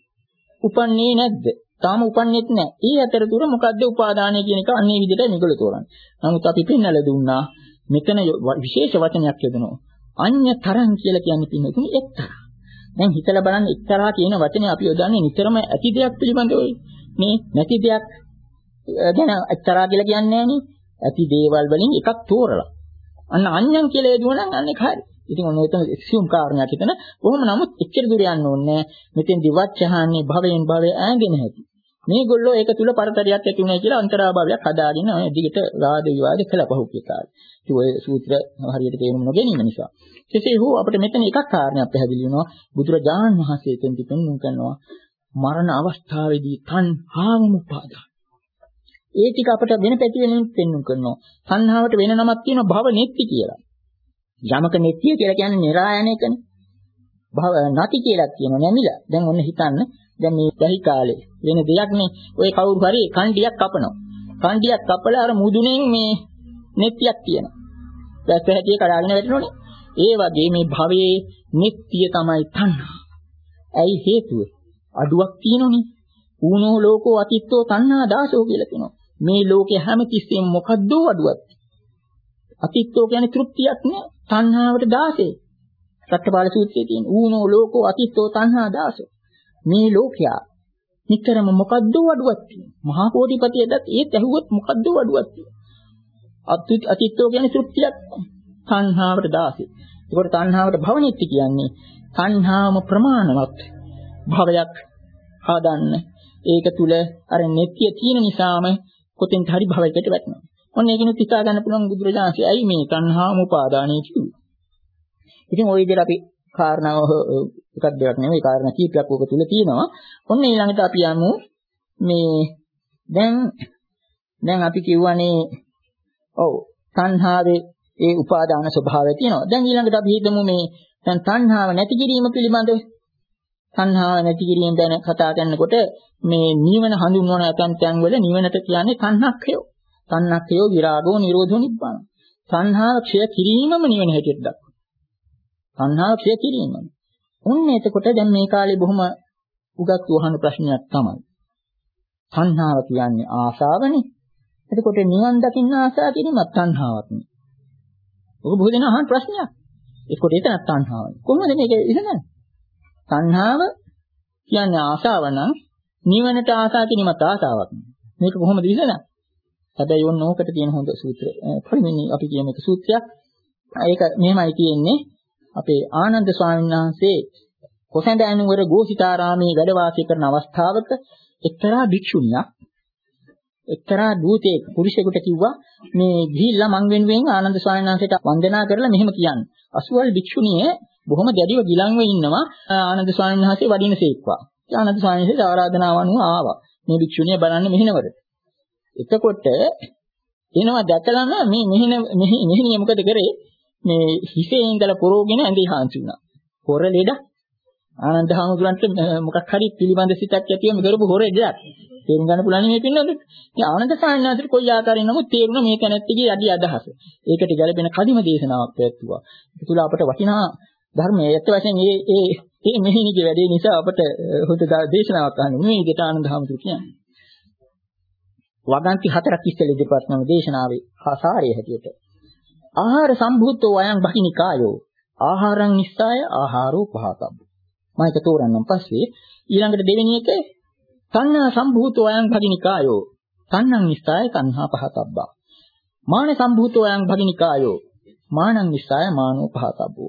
උපන්නේ නැද්ද? තාම උපන්නේත් නැහැ. ඒ අතරතුර මොකද්ද උපාදානය කියන එක අන්නේ විදිහට මේගොල්ලෝ තෝරන්නේ. නමුත් අපි පෙන්නලා දුන්නා මෙතන විශේෂ වචනයක් යොදනවා. අඤ්‍යතරං කියලා කියන්නේ පින්නතුනි එක්තරා. දැන් හිතලා බලන්න එක්තරා කියන වචනේ අපි යොදන්නේ නිතරම ඇති දෙයක් පිළිබඳව මේ නැති දෙයක් ගැන එක්තරා කියලා කියන්නේ නෑනේ. ඇති දේවල් වලින් එකක් තෝරලා. අන්න අඤ්ඤං කියලා යදුවනම් අන්න ඒක හරි. ඉතින් ඔන්න එතන එක්සියුම් කාරණයක් හිතන. කොහොම නමුත් එච්චර දුර යන්න ඕනේ නෑ. මෙතෙන් දිවච්ඡහාන්නේ භවයෙන් භවය ඈගෙන හැටි. මේගොල්ලෝ ඒක තුල පරතරයක් ඇති උනායි කියලා අන්තරාභාවයක් හදාගෙන ඔය දිගට වාද විවාද කළා පහුගිය කාලේ. ඉතින් ඔය සූත්‍ර හරියට තේරුම් නොගැනීම නිසා. කෙසේ හෝ අපිට මෙතන එකක් කාරණයක් පැහැදිලි වෙනවා. බුදුරජාණන් වහන්සේ එතෙන්දි පෙන්වුම් කරනවා මරණ අවස්ථාවේදී තණ්හාවම උපාදාන. ඒ ටික අපිට වෙන පැති වෙනින් පෙන්වුම් කරනවා. තණ්හාවට වෙන නමක් තියෙනවා භව නෙත්ති කියලා. යමක නෙත්තිය කියලා කියන්නේ නිරායන එකනේ. භව නැති කියලා කියනවා නැමිලා. දැන් ඔන්න හිතන්න දැන් මේ බහි කාලේ වෙන දෙයක් නේ. ඔය කවුරු හරි කණ්ඩියක් කපනවා. කණ්ඩියක් කපලා අර මුදුනෙන් මේ නෙත්තියක් තියෙනවා. දැස් හැටිය කඩාගෙන වැටෙනෝනේ. ඒ වගේ මේ භවයේ නෙත්තිය තමයි තණ්හා. ඇයි හේතුව? අඩුවක් තියෙනෝනේ. ඌනෝ ලෝකෝ අතිත්තෝ තණ්හා දාසෝ කියලා කියනවා. මේ ලෝකේ හැමතිස්සෙම මොකද්ද අඩුවක්? අතිත්තෝ කියන්නේ තෘප්තියක් නේ. තණ්හාවට දාසේ. සත්‍යපාල සූත්‍රයේ තියෙන ඌනෝ ලෝකෝ අතිත්තෝ තණ්හා දාසෝ. මේ ලෝකයා නිතරම මොකද්ද අඩුවක් තියෙනවා. මහා කෝටිපතියටත් ඒත් ඇහුවොත් මොකද්ද අඩුවක් තියෙනවා. අතිත්තෝ කියන්නේ තෘප්තියක්. තණ්හාවට දාසේ. ඒකට තණ්හාවට භවනිත්‍ය කියන්නේ තණ්හාම ප්‍රමාණවත් භවයක් හදන්න. ඒක තුල අර නෙත්‍ය තියෙන නිසාම කොතෙන්ද හරි භවයකට වැටෙනවා. ඔන්න ඒකිනුත් හිතා ගන්න පුළුවන් බුදුරජාණන්සේ ඇයි මේ තණ්හාම උපාදානය කිව්වේ. ඉතින් ওই විදිහට අපි කාරණාව එකක් දෙකක් නෙමෙයි කාරණා කීපයක් ඔක තුල තියෙනවා. ඔන්න ඊළඟට අපි යමු මේ දැන් දැන් අපි කියවනේ ඔව් තණ්හාවේ ඒ උපාදාන ස්වභාවය තියෙනවා. දැන් ඊළඟට අපි හිතමු මේ දැන් තණ්හාව නැති කිරීම පිළිබඳව තණ්හාව නැති කිරීම ගැන කතා කරනකොට මේ නිවන හඳුන්වන ඇතන් තැන් වල නිවනට කියන්නේ තණ්හක්ඛය. තණ්හක්ඛය විරාගෝ නිරෝධෝ නිබ්බාන. තණ්හාව ක්ෂය කිරීමම නිවන හැටියට දක්වනවා. තණ්හාව ක්ෂය කිරීමම. ඔන්න එතකොට දැන් මේ කාලේ බොහොම උගත් වහන ප්‍රශ්නයක් තමයි. තණ්හාව කියන්නේ ආශාවනේ. එතකොට නිවන් දකින්න ආශා කිරීමත් තණ්හාවක් නේ. ඔක බොහෝ දෙනා අහන ප්‍රශ්නයක්. ඒකට එතන තණ්හාවයි. කොහොමද මේක ඉහළන්නේ? තණ්හාව කියන්නේ ආශාව නම් නිවනට ආශා කිරීමත් ආශාවක්. මේක කොහොමද ඉහළන්නේ? හැබැයි ඕන ඕකට තියෙන හොඳ සූත්‍රය. පළවෙනි අපි කියන එක සූත්‍රයක්. ඒක මෙහෙමයි තියෙන්නේ. අපේ ආනන්ද ස්වාමීන් වහන්සේ කොසඳ අනුවර ගෝසිතාරාමේ වැඩ වාසය කරන අවස්ථාවක එක්තරා භික්ෂුණියක් එක්තරා දූතෙක් පුරුෂයෙකුට කිව්වා මේ ගිහිල්ලා මං වෙනුවෙන් ආනන්ද ස්වාමීන් වහන්සේට වන්දනා කරලා මෙහෙම කියන්නේ. අසුවල් භික්ෂුණිය බොහොම දැඩිව ගිලන්ව ඉන්නවා ආනන්ද ස්වාමීන් වහන්සේ වඩිනසේක්වා. ආනන්ද ස්වාමීන් වහන්සේ ආරාධනාව අනුව ආවා. මේ භික්ෂුණිය බලන්න මෙහෙනවර. එතකොට එනවා දැකලාම මේ මෙහෙන මෙහෙණිය මොකද කරේ? මේ හිසේ ඉඳලා පොරෝගෙන ඇඳේ හාන්සි වුණා. පොර ලෙඩ ආනන්ද හාමුදුරන්ට මොකක් හරි පිළිබඳ සිතක් ඇතිවම කරපු හොරෙඩක්. තේරුම් ගන්න පුළුවන් මේ පින්නද? ඉතින් ආනන්ද සාන්නාතට කොයි ආකාරයෙන් නමුත් තේරුණා මේ තැනැත්තිගේ යටි අදහස. ඒකට ගැළපෙන කදිම දේශනාවක් පැවැත්තුවා. ඒක තුල අපට වටිනා ධර්මයේ ඇත්ත වශයෙන් මේ ඒ මේ මෙහිණිගේ වැඩේ නිසා අපට හොඳ දේශනාවක් අහන්න මේ විදිහට ආනන්ද හාමුදුරු කියන්නේ. වගන්ති හතරක් ඉස්සෙල්ලා ඉදිරිපත් කරන දේශනාවේ ආසාරය හැටියට. ආහාර සම්භූතෝ අයං බහිනිකායෝ ආහාරං නිස්සාය ආහාරෝ පහතබ්බ. මම ඒක තෝරන්නම් පස්සේ ඊළඟට දෙවෙනි එක තණ්හා සම්භූතෝ අයං භගිනිකායෝ තණ්හං නිස්සාය තණ්හා පහතබ්බා. මාන සම්භූතෝ අයං භගිනිකායෝ මානං නිස්සාය මානෝ පහතබ්බෝ.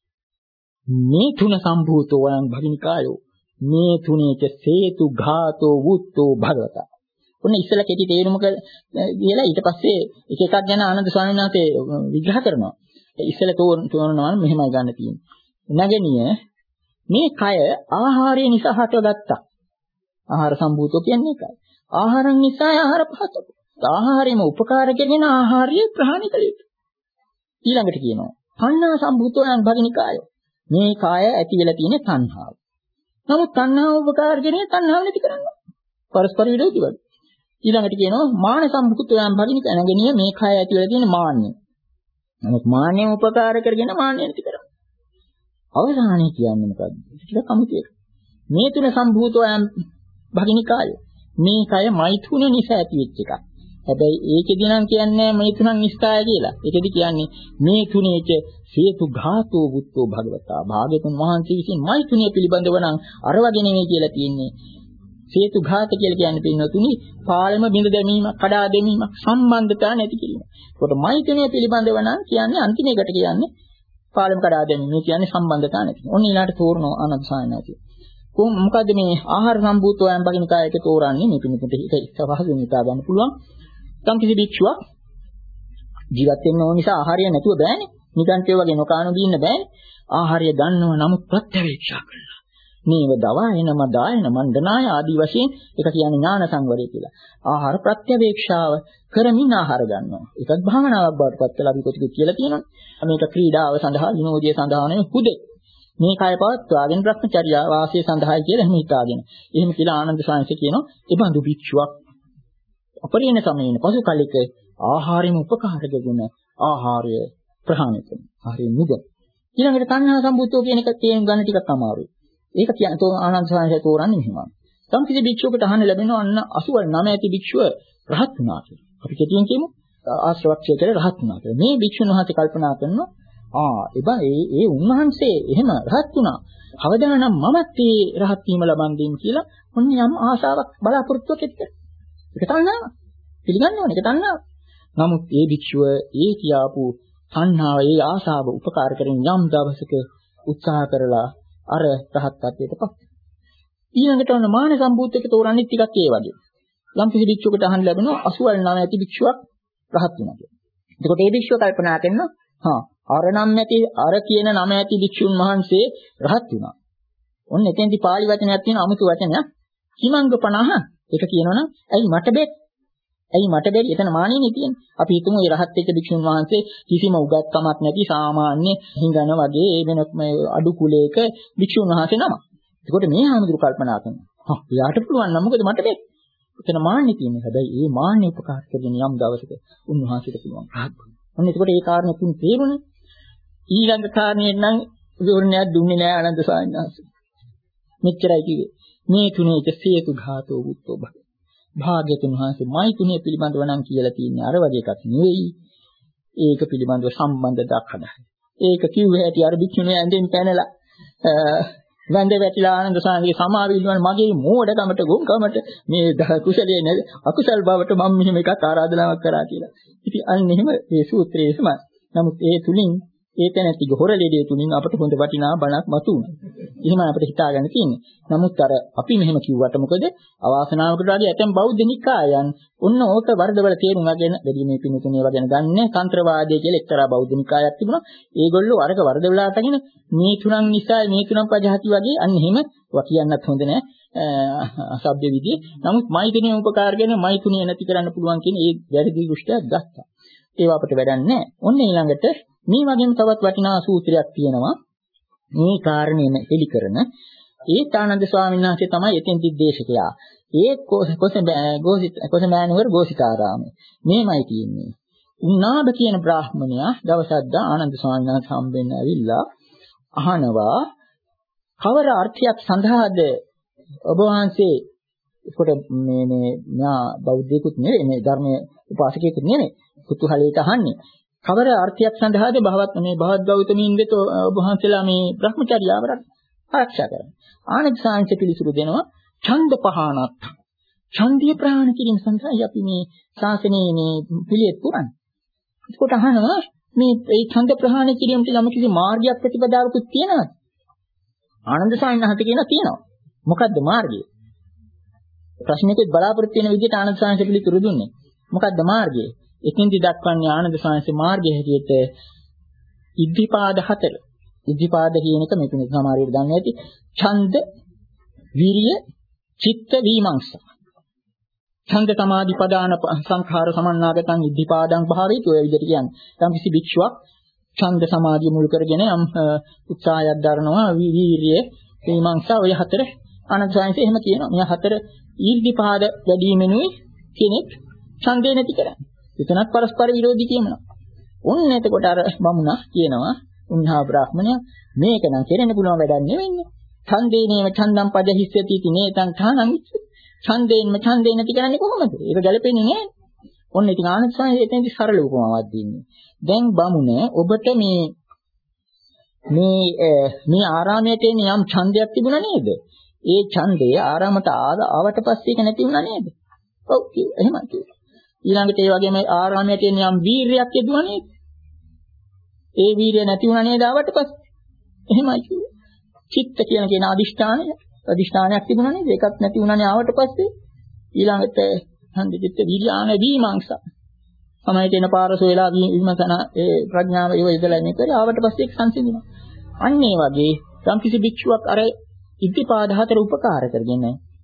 මේ තුන සම්භූතෝ අයං භගිනිකායෝ මේ තුනේක හේතු ඝාතෝ වුත්තෝ භගවතා. ඔන්න ඉස්සලා කෙටි තේරුම කියලා ඊට පස්සේ එක එකක් ගැන ආනන්ද ස්වාමීන් වහන්සේ විග්‍රහ කරනවා. ඉස්සලා තෝරනවා මෙහෙමයි ගන්න තියෙන්නේ. නැගෙනිය මේ කය ආහාරය නිසා හටගත්තා. ආහාර සම්භූතෝ කියන්නේ ඒකයි. ආහාරන් නිසා ආහාර පහතබ. ආහාරෙම උපකාර කරගෙන ආහාරය ප්‍රහාණය කළ යුතුයි. ඊළඟට කියනවා තණ්හා සම්භූතෝ යන් භගිනිකාය. මේ කාය ඇති වෙලා තියෙන තණ්හාව. නමුත් තණ්හාව උපකාර කරගෙන තණ්හාව නැති කරනවා. පරස්පර විරෝධී වගේ. ඊළඟට කියනවා මාන සම්භූතෝ යන් භගිනිකාය. නැගෙනිය මේ කාය ඇති වෙලා තියෙන මාන්නය. නමුත් මාන්නය උපකාර කරගෙන මාන්නය නැති කරනවා. අවසානයේ කියන්නේ මොකද්ද? ඒක කමුතිය. මේ තුන සම්භූතෝ යම් භගිනිකාය. මේ කය මෛතුන නිසා ඇති වෙච්ච එකක්. හැබැයි ඒකෙදි නම් කියන්නේ මේ තුනන් නිස්සාය කියලා. ඒකෙදි කියන්නේ මේ තුනේක හේතු ඝාතෝ වුත්තෝ භගවතා. භාග්‍යතුන් වහන්සේ විසින් මෛතුනිය පිළිබඳව නම් අර වගේ නෙමෙයි කියලා තියෙන්නේ. හේතු ඝාත කියලා කියන්නේ පින්නතුනි පාලම බිඳ දැමීම, කඩා දැමීම, සම්බන්ධතා නැති කිරීම. ඒකට මෛතුනිය පිළිබඳව නම් කියන්නේ අන්තිම එකට කියන්නේ පාලම කඩා දැමීම. මේ කියන්නේ සම්බන්ධතා නැති. ඔන්න ඊළාට තෝරනවා ආනන්ද සායනාති. කොහොම මොකද්ද මේ ආහාර සම්භූතෝ යම් බගිනකායක තෝරන්නේ? මේ පිළිපිට ඒක ඉස්සවහගෙන හිතා ගන්න පුළුවන්. සම් කිසි භික්ෂුවක් ජීවත් වෙන්න ඕන නිසා ආහාරය නැතුව බෑනේ. නිකන්ට ඒ වගේ නොකානු දින්න බෑනේ. ආහාරය ගන්නව නමුත් ප්‍රත්‍යවේක්ෂා කරනවා. මේව දවායනම දායන මණ්ඩනාය ආදී වශයෙන් ඒක කියන්නේ ඥාන සංවරය කියලා. ආහාර ප්‍රත්‍යවේක්ෂාව කරමින් ආහාර ගන්නවා. ඒකත් භාවනාවක් බවට පත් වෙලා අපි කොටික කියලා තියෙනවා. මේක ක්‍රීඩාව සඳහා විනෝදයේ සඳහා නෙවෙයි හුදේ. මේ කය පවත්වාගෙන භ්‍රමචර්යා වාසය සඳහායි කියලා එහෙම හිතාගෙන. එහෙම කියලා ආනන්ද සාංශ කියනවා. ඒ බඳු භික්ෂුවක් අපරිණ සමයේන පසු කලික ආහාරෙම උපකාර කරගෙන ආහාරය ප්‍රහාණය කරනවා. ආහාරය නුග. ඊළඟට තණ්හා සම්බුද්ධෝ කියන එක තේරුම් ගන්න ටිකක් අමාරුයි. ඒක කියන්නේ ආනන්ද සාංශය තෝරන්නේ මෙහෙමයි. සම් කිසි භික්ෂුවකට අහන්න ලැබෙනවා අන්න අසුවල් නම ඇති භික්ෂුව රහත් වුණා කියලා. අපි කෙටියෙන් කියමු ආශ්‍රවක්ෂය කියලා රහත් වුණා කියලා. මේ භික්ෂුන් වහන්සේ කල්පනා කරනවා ආ එබා ඒ ඒ උන්වහන්සේ එහෙම රහත් වුණා. කවදානම් මමත් ඒ රහත් වීම ලබන්නේ කියලා ඔන්න යම් ආශාවක් බලාපොරොත්තුවක් එක්ක. ඒක තණ්හාව. පිළිගන්න ඕනේ ඒක තණ්හාව. නමුත් ඒ භික්ෂුව ඒ කියාපු තණ්හාව ඒ ආශාව උපකාර කරගෙන යම් දවසක උත්සාහ කරලා අර රහත් ත්වයටපත්. ඊළඟට ඔන්න මාන සම්භූතයක තෝරන්නේ ටිකක් ඒ වගේ. යම් කිසි භික්ෂුවකට අහන්න ලැබෙනවා අසුවල් නම ඇති භික්ෂුවක් රහත් වෙනවා කියලා. එතකොට ඒ භික්ෂුව කල්පනා කරනවා හා අර නම් ඇති අර කියන නම ඇති භික්ෂුන් වහන්සේ රහත් වුණා. ඔන්න එතෙන්දි පාලි වචනයක් තියෙන අමුතු වචනයක් කිමංග පනහ. ඒක කියනවනම් ඇයි මට බැරි? ඇයි මට බැරි? එතන මානෙන්නේ තියෙන්නේ. අපි හිතමු මේ රහත් වෙච්ච භික්ෂුන් වහන්සේ කිසිම උගත්කමක් නැති සාමාන්‍ය හිඟන වගේ ඒ වෙන අඩු කුලයක භික්ෂුන් වහන්සේ නම. එතකොට මේ ආමතුරු කල්පනා කරනවා. හා එයාට පුළුවන් නම් මොකද මට බැරි? එතන මාන්නේ තියෙන්නේ. හැබැයි මේ මාන්නේ උපකාර කරගෙන යම් දවසක උන්වහන්සේට පුළුවන් රහත් වෙන්න. ඔන්න එතකොට ඒ කාරණේ තුන් තේරුණා. ඊළඟ කාරණේ නම් විවරණයක් දුන්නේ නෑ ආනන්ද ස්වාමීන් වහන්සේ. මෙච්චරයි කිව්වේ. මේ තුනේක හේතු ඝාතෝ වුත්තෝ භග. භාග්‍යතුන් වහන්සේ මයි තුනේ පිළිබඳව නම් කියලා තියෙන්නේ අර වගේ එකක් නෙවෙයි. ඒක පිළිබඳව සම්බන්ධ දක්වනවා. ඒක කිව්වේ ඇති අර භික්ෂුණිය ඇඳෙන් පැනලා ගන්ධ වැටිලා ආනන්ද ස්වාමීන්ගේ සමාවිල්වන මගේ මෝඩකමට ගොංකමට මේ කුසලයේ නැද අකුසල් බවට මම මෙහෙම එකක් ආරාධනාවක් කරා කියලා. ඉතින් අන්න එහෙම මේ සූත්‍රයේ සමයි. නමුත් ඒ තුලින් ඒ තැනැත්තිගේ හොරලෙඩේ තුලින් අපට හොඳ වටිනා බණක් මතුවුණා. එහෙම අපිට හිතාගන්න තියෙන්නේ. නමුත් අර අපි මෙහෙම කිව්වට මොකද අවාසනාවකට වගේ ඇතැම් බෞද්ධ නිකායන් ඔන්න ඕක වර්ධවල තේරුම් අරගෙන දෙවි මේ පින්තුනේ වගේ ගන්න තන්ත්‍රවාදය කියලා එක්තරා බෞද්ධ නිකායක් තිබුණා. ඒගොල්ලෝ අරක වර්ධවලා අරගෙන මේ තුනන් නිසා මේ තුනන් පජහති වගේ අන්න එහෙම වා කියන්නත් හොඳ නෑ. අසභ්‍ය විදිහේ. නමුත් මෛත්‍රිය උපකාරගෙන මෛත්‍රිය නැති කරන්න පුළුවන් කියන ඒ වැරදි දෘෂ්ටියක් ගත්තා. ඒව අපිට වැඩක් නෑ. ඔන්න ඊළඟට මේ වගේම තවත් වටිනා සූත්‍රයක් තියෙනවා. මේ කාරණේම එලි කරන ඒ ආනන්ද ස්වාමීන් වහන්සේ තමයි එතෙන්දි දේශකයා. ඒ කොසඹෑනුවර ගෝසිතාරාමයේ. මේමයි තියෙන්නේ. උන්නාබ කියන බ්‍රාහ්මණයා දවසක් ආනන්ද ස්වාමීන් වහන්සේ හම්බෙන්න ඇවිල්ලා අහනවා කවර අර්ථයක් සඳහාද ඔබ වහන්සේ කොට මේ මේ ඥා බෞද්ධයෙකුත් නෙවෙයි මේ ධර්මයේ උපාසකයෙකුත් නෙවෙයි කුතුහලයට අහන්නේ කවර අර්ථයක් සඳහාද භවත් මේ භවත් ගෞතමීන් වෙත ඔබ වහන්සේලා මේ Brahmacharyaව ආරක්ෂා කරන්නේ ආනන්ද සාංශ පිළිසුරු දෙනවා ඡන්ද පහනත් ඡන්දිය ප්‍රහාණ කිරීම සඳහායි අපි මේ ශාසනයේ මේ පිළියෙත් පුරන්නේ ඒකට අහනවා මේ ඒ ඡන්ද ප්‍රහාණ කිරීමට යම් කිසි මාර්ගයක් ප්‍රතිපදාවකුත් තියෙනවද ආනන්ද සාංශ හත කියන තියෙනවා මොකද්ද මාර්ගය ප්‍රශ්නෙකෙත් බලාපොරොත්තු වෙන විදිහට ආනන්ද සාංශ පිළිතුරු දුන්නේ මොකද්ද මාර්ගය එකින්දි දක්වන්නේ ආනන්ද සාංශ මාර්ගය හැටියට ඉද්ධිපාද හතර ඉද්ධිපාද කියන එක මෙතන සමහරවිට දන්නේ නැති ඡන්ද විරිය චිත්ත විමර්ශන ඡන්ද සමාධි පදාන සංඛාර සමන්නාගතං ඉද්ධිපාදං භාවේතු ඔය විදිහට කියන්නේ යම් කිසි භික්ෂුවක් ඡන්ද සමාධිය මුල් කරගෙන යම් උත්සාහයක් දරනවා වීරිය විමර්ශන ඔය හතර ආනන්ද සාංශ එහෙම කියනවා මේ හතර ඊර්ධිපාද වැඩිමෙනුයි කෙනෙක් ඡන්දේ නැති කරන්නේ. එතනත් පරස්පර විරෝධී කියනවා. ඔන්න එතකොට අර බමුණා කියනවා උන්හා බ්‍රාහ්මණයා මේක නම් කෙරෙන්න පුළුවන් වැඩක් නෙවෙන්නේ. ඡන්දේනේම ඡන්දම් පදහිස්සති තිනේතං ඨානං ඡන්දේන්ම ඡන්දේ නැති කරන්නේ කොහොමද? ඒක ගැලපෙන්නේ නෑ. ඔන්න ඉතින් ආනන්ද සාංශ එතෙන්දි සරල උපමාවක් දෙන්නේ. දැන් බමුණ ඔබට මේ මේ මේ ආරාමයට එන්නේ යම් ඡන්දයක් තිබුණා නේද? ඒ ඡන්දය ආරාමයට ආවට පස්සේ ඒක නැති වුණා නේද? ඔව් එහෙමයි කිව්වා. ඊළඟට ඒ වගේම ආරාමයට එන යම් වීරියක් යෙදුණා නේද? ඒ වීරිය නැති වුණා නේද ආවට පස්සේ? එහෙමයි කිව්වා. චිත්ත කියන කියන අදිෂ්ඨානය, අදිෂ්ඨානයක් තිබුණා නේද? ඒකත් නැති වුණානේ ආවට පස්සේ. ඊළඟට හන්ද චිත්ත විඥාන විමංශ. සමයට එන පාරස වෙලා විමසන ඒ ප්‍රඥාව ඒව ඉදලා මේ කරේ ආවට පස්සේ ඒක සංසිඳුණා. අන්න ඒ වගේ යම් කිසි භික්ෂුවක් අර ඉද්ධිපාද හතර උපකාර කරගෙන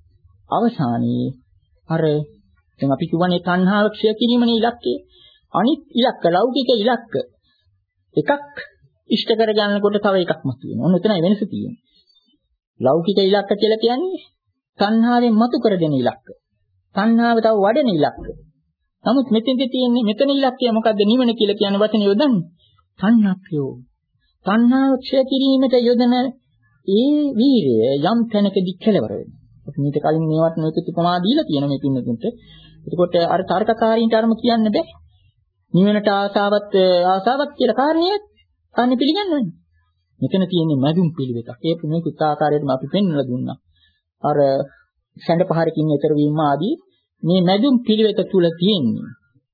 අවසානයේ අර දැන් අපි කියවනේ තණ්හාව ක්ෂය කිරීමනේ ඉලක්කය. අනිත් ඉලක්ක ලෞකික ඉලක්ක එකක් ඉෂ්ට කර ගන්නකොට තව එකක් මතුවෙනවා. ඔන්න එතනයි වෙනස තියෙන්නේ. ලෞකික ඉලක්ක කියලා කියන්නේ තණ්හාවෙන් මතු කර දෙන ඉලක්ක. තණ්හාව තව වඩන ඉලක්ක. නමුත් මෙතෙන්දී තියෙන්නේ මෙතන ඉලක්කය මොකද්ද? නිවන කියලා කියන වචනේ යොදන්නේ. තණ්හක්ඛයෝ. තණ්හාව ක්ෂය කිරීමට යොදන ඒ වීරිය යම් තැනකදී කෙලවර වෙනවා. අපි මේක කලින් මේවත් නොයෙකුත් උපමා දීලා තියෙන මේ පින්නතුන්ට. එතකොට අර තර්කකාරීන්ට අරම කියන්න බෑ. නිවනට ආසාවත් ආසාවක් කියලා කාරණියක් අන්නේ පිළිගන්නවනේ. මෙතන තියෙන්නේ මදුම් පිළිවෙතක්. ඒ මේකුත් ආකාරයටම අපි පෙන්වලා දුන්නා. අර සැඬ පහරකින් ඈතර වීම ආදී මේ මදුම් පිළිවෙත තුල තියෙන්නේ.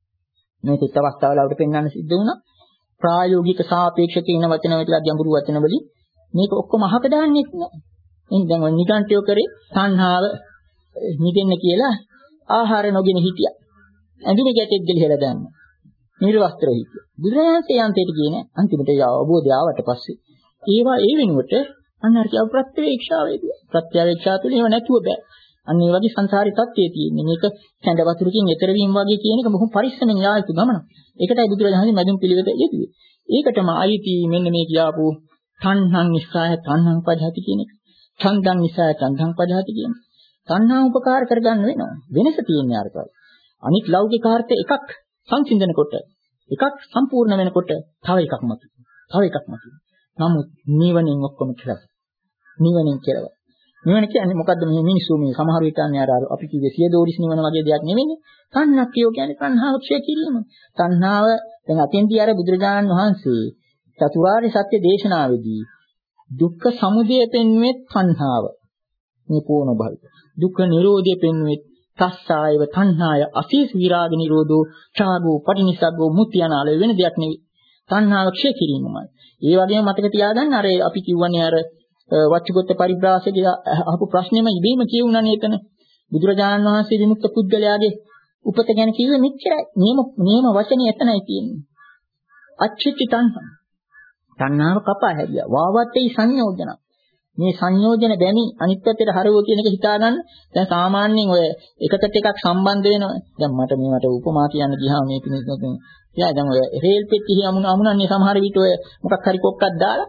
මේකුත් අවස්ථාවල අපිට පෙන්වන්න සිද්ධ වුණා. ප්‍රායෝගික සාපේක්ෂ කියන වචන වලට ගැඹුරු වචන වලින් මේක ඔක්කොම අහක දාන්නේ නැහැ. එහෙනම් දැන් ඔය නිකාන්තයෝ කරේ තණ්හාව නිදෙන්න කියලා ආහාර නොගෙන හිටියා. ඇඳුමේ ගැටෙත් ගලිහලා දාන්න. නිර්වස්ත්‍ර හිටියා. බුදුරජාණන්සේ යන්තයට කියන අන්තිමට අවබෝධය ආවට පස්සේ ඒවා ඒ වෙනුවට අන්නර්කිය ප්‍රත්‍යවේක්ෂාවේදී ප්‍රත්‍යවේක්ෂා තුළ ඒව නැතුව බෑ. අන්න ඒ වගේ සංසාරී තත්ත්වයේ තියෙන්නේ. මේක සැඬ වතුරකින් එතර වීම වගේ කියන එක බොහොම පරිස්සමෙන් යා යුතු ගමන. ඒකටයි බුදුරජාණන්සේ මැදුම් පිළිවෙත යෙදුවේ. ඒකටම අයිති මෙන්න මේ කියාපු තණ්හං නිස්සාය තණ්හං පදහති කියන එක. ඡන්දං නිස්සාය ඡන්දං පදහති කියන එක. තණ්හා උපකාර කරගන්න වෙනවා. වෙනස තියෙන්නේ අරකයි. අනිත් ලෞකික අර්ථ එකක් සංසිඳනකොට එකක් සම්පූර්ණ වෙනකොට තව එකක් මතුවෙනවා. තව එකක් මතුවෙනවා. නමුත් නිවනින් ඔක්කොම කියලා. නිවනින් කියලා. නිවන කියන්නේ මොකද්ද මේ මිනිස්සු මේ සමහර විටන්නේ අර අපි කිව්වේ සියදෝරිස් නිවන වගේ දෙයක් නෙවෙයි. තණ්හක්ඛයෝ කියන්නේ තණ්හාව ක්ෂය කිරීම. තණ්හාව දැන් අතෙන්දී අර බුදුරජාණන් වහන්සේ චතුරාර්ය සත්‍ය දේශනාවේදී දුක්ඛ සමුදය පෙන්වෙත් තණ්හාව. මේ පෝණ භව. දුක්ඛ නිරෝධය පෙන්වෙත් තස්සායව තණ්හාය අසීස විරාග නිරෝධෝ ඡාගෝ පටිනිසග්ගෝ මුත්‍ය අනාල වෙන දෙයක් නෙවෙයි. තණ්හාව ක්ෂය කිරීමමයි. ඒ වගේම මතක තියාගන්න අර අපි කියවන්නේ අර වච්චගොත්ත පරිබ්‍රාසකේ අහපු ප්‍රශ්නේම ඉබේම කියුණානේ එතන. බුදුරජාණන් වහන්සේ විමුක්ත පුද්ගලයාගේ උපත ගැන කිව්වේ මෙච්චරයි. නියම නියම වචනේ එතනයි තියෙන්නේ. අච්චිති තණ්හා. තණ්හාව කපා හැරියා. වාවත්තේ සංයෝජන. මේ සංයෝජන බැමි අනිත් පැත්තට හරවෝ කියන එක හිතාගන්න. දැන් සාමාන්‍යයෙන් ඔය එකකට එකක් සම්බන්ධ වෙනවා. දැන් මට මේවට උපමා කියන්න ගියාම මේ පිළිතුරු එයා දැන් ඔය රේල් පෙට්ටිය අමුණ අමුණන්නේ සමහර විට ඔය මොකක් හරි කොක්කක් දාලා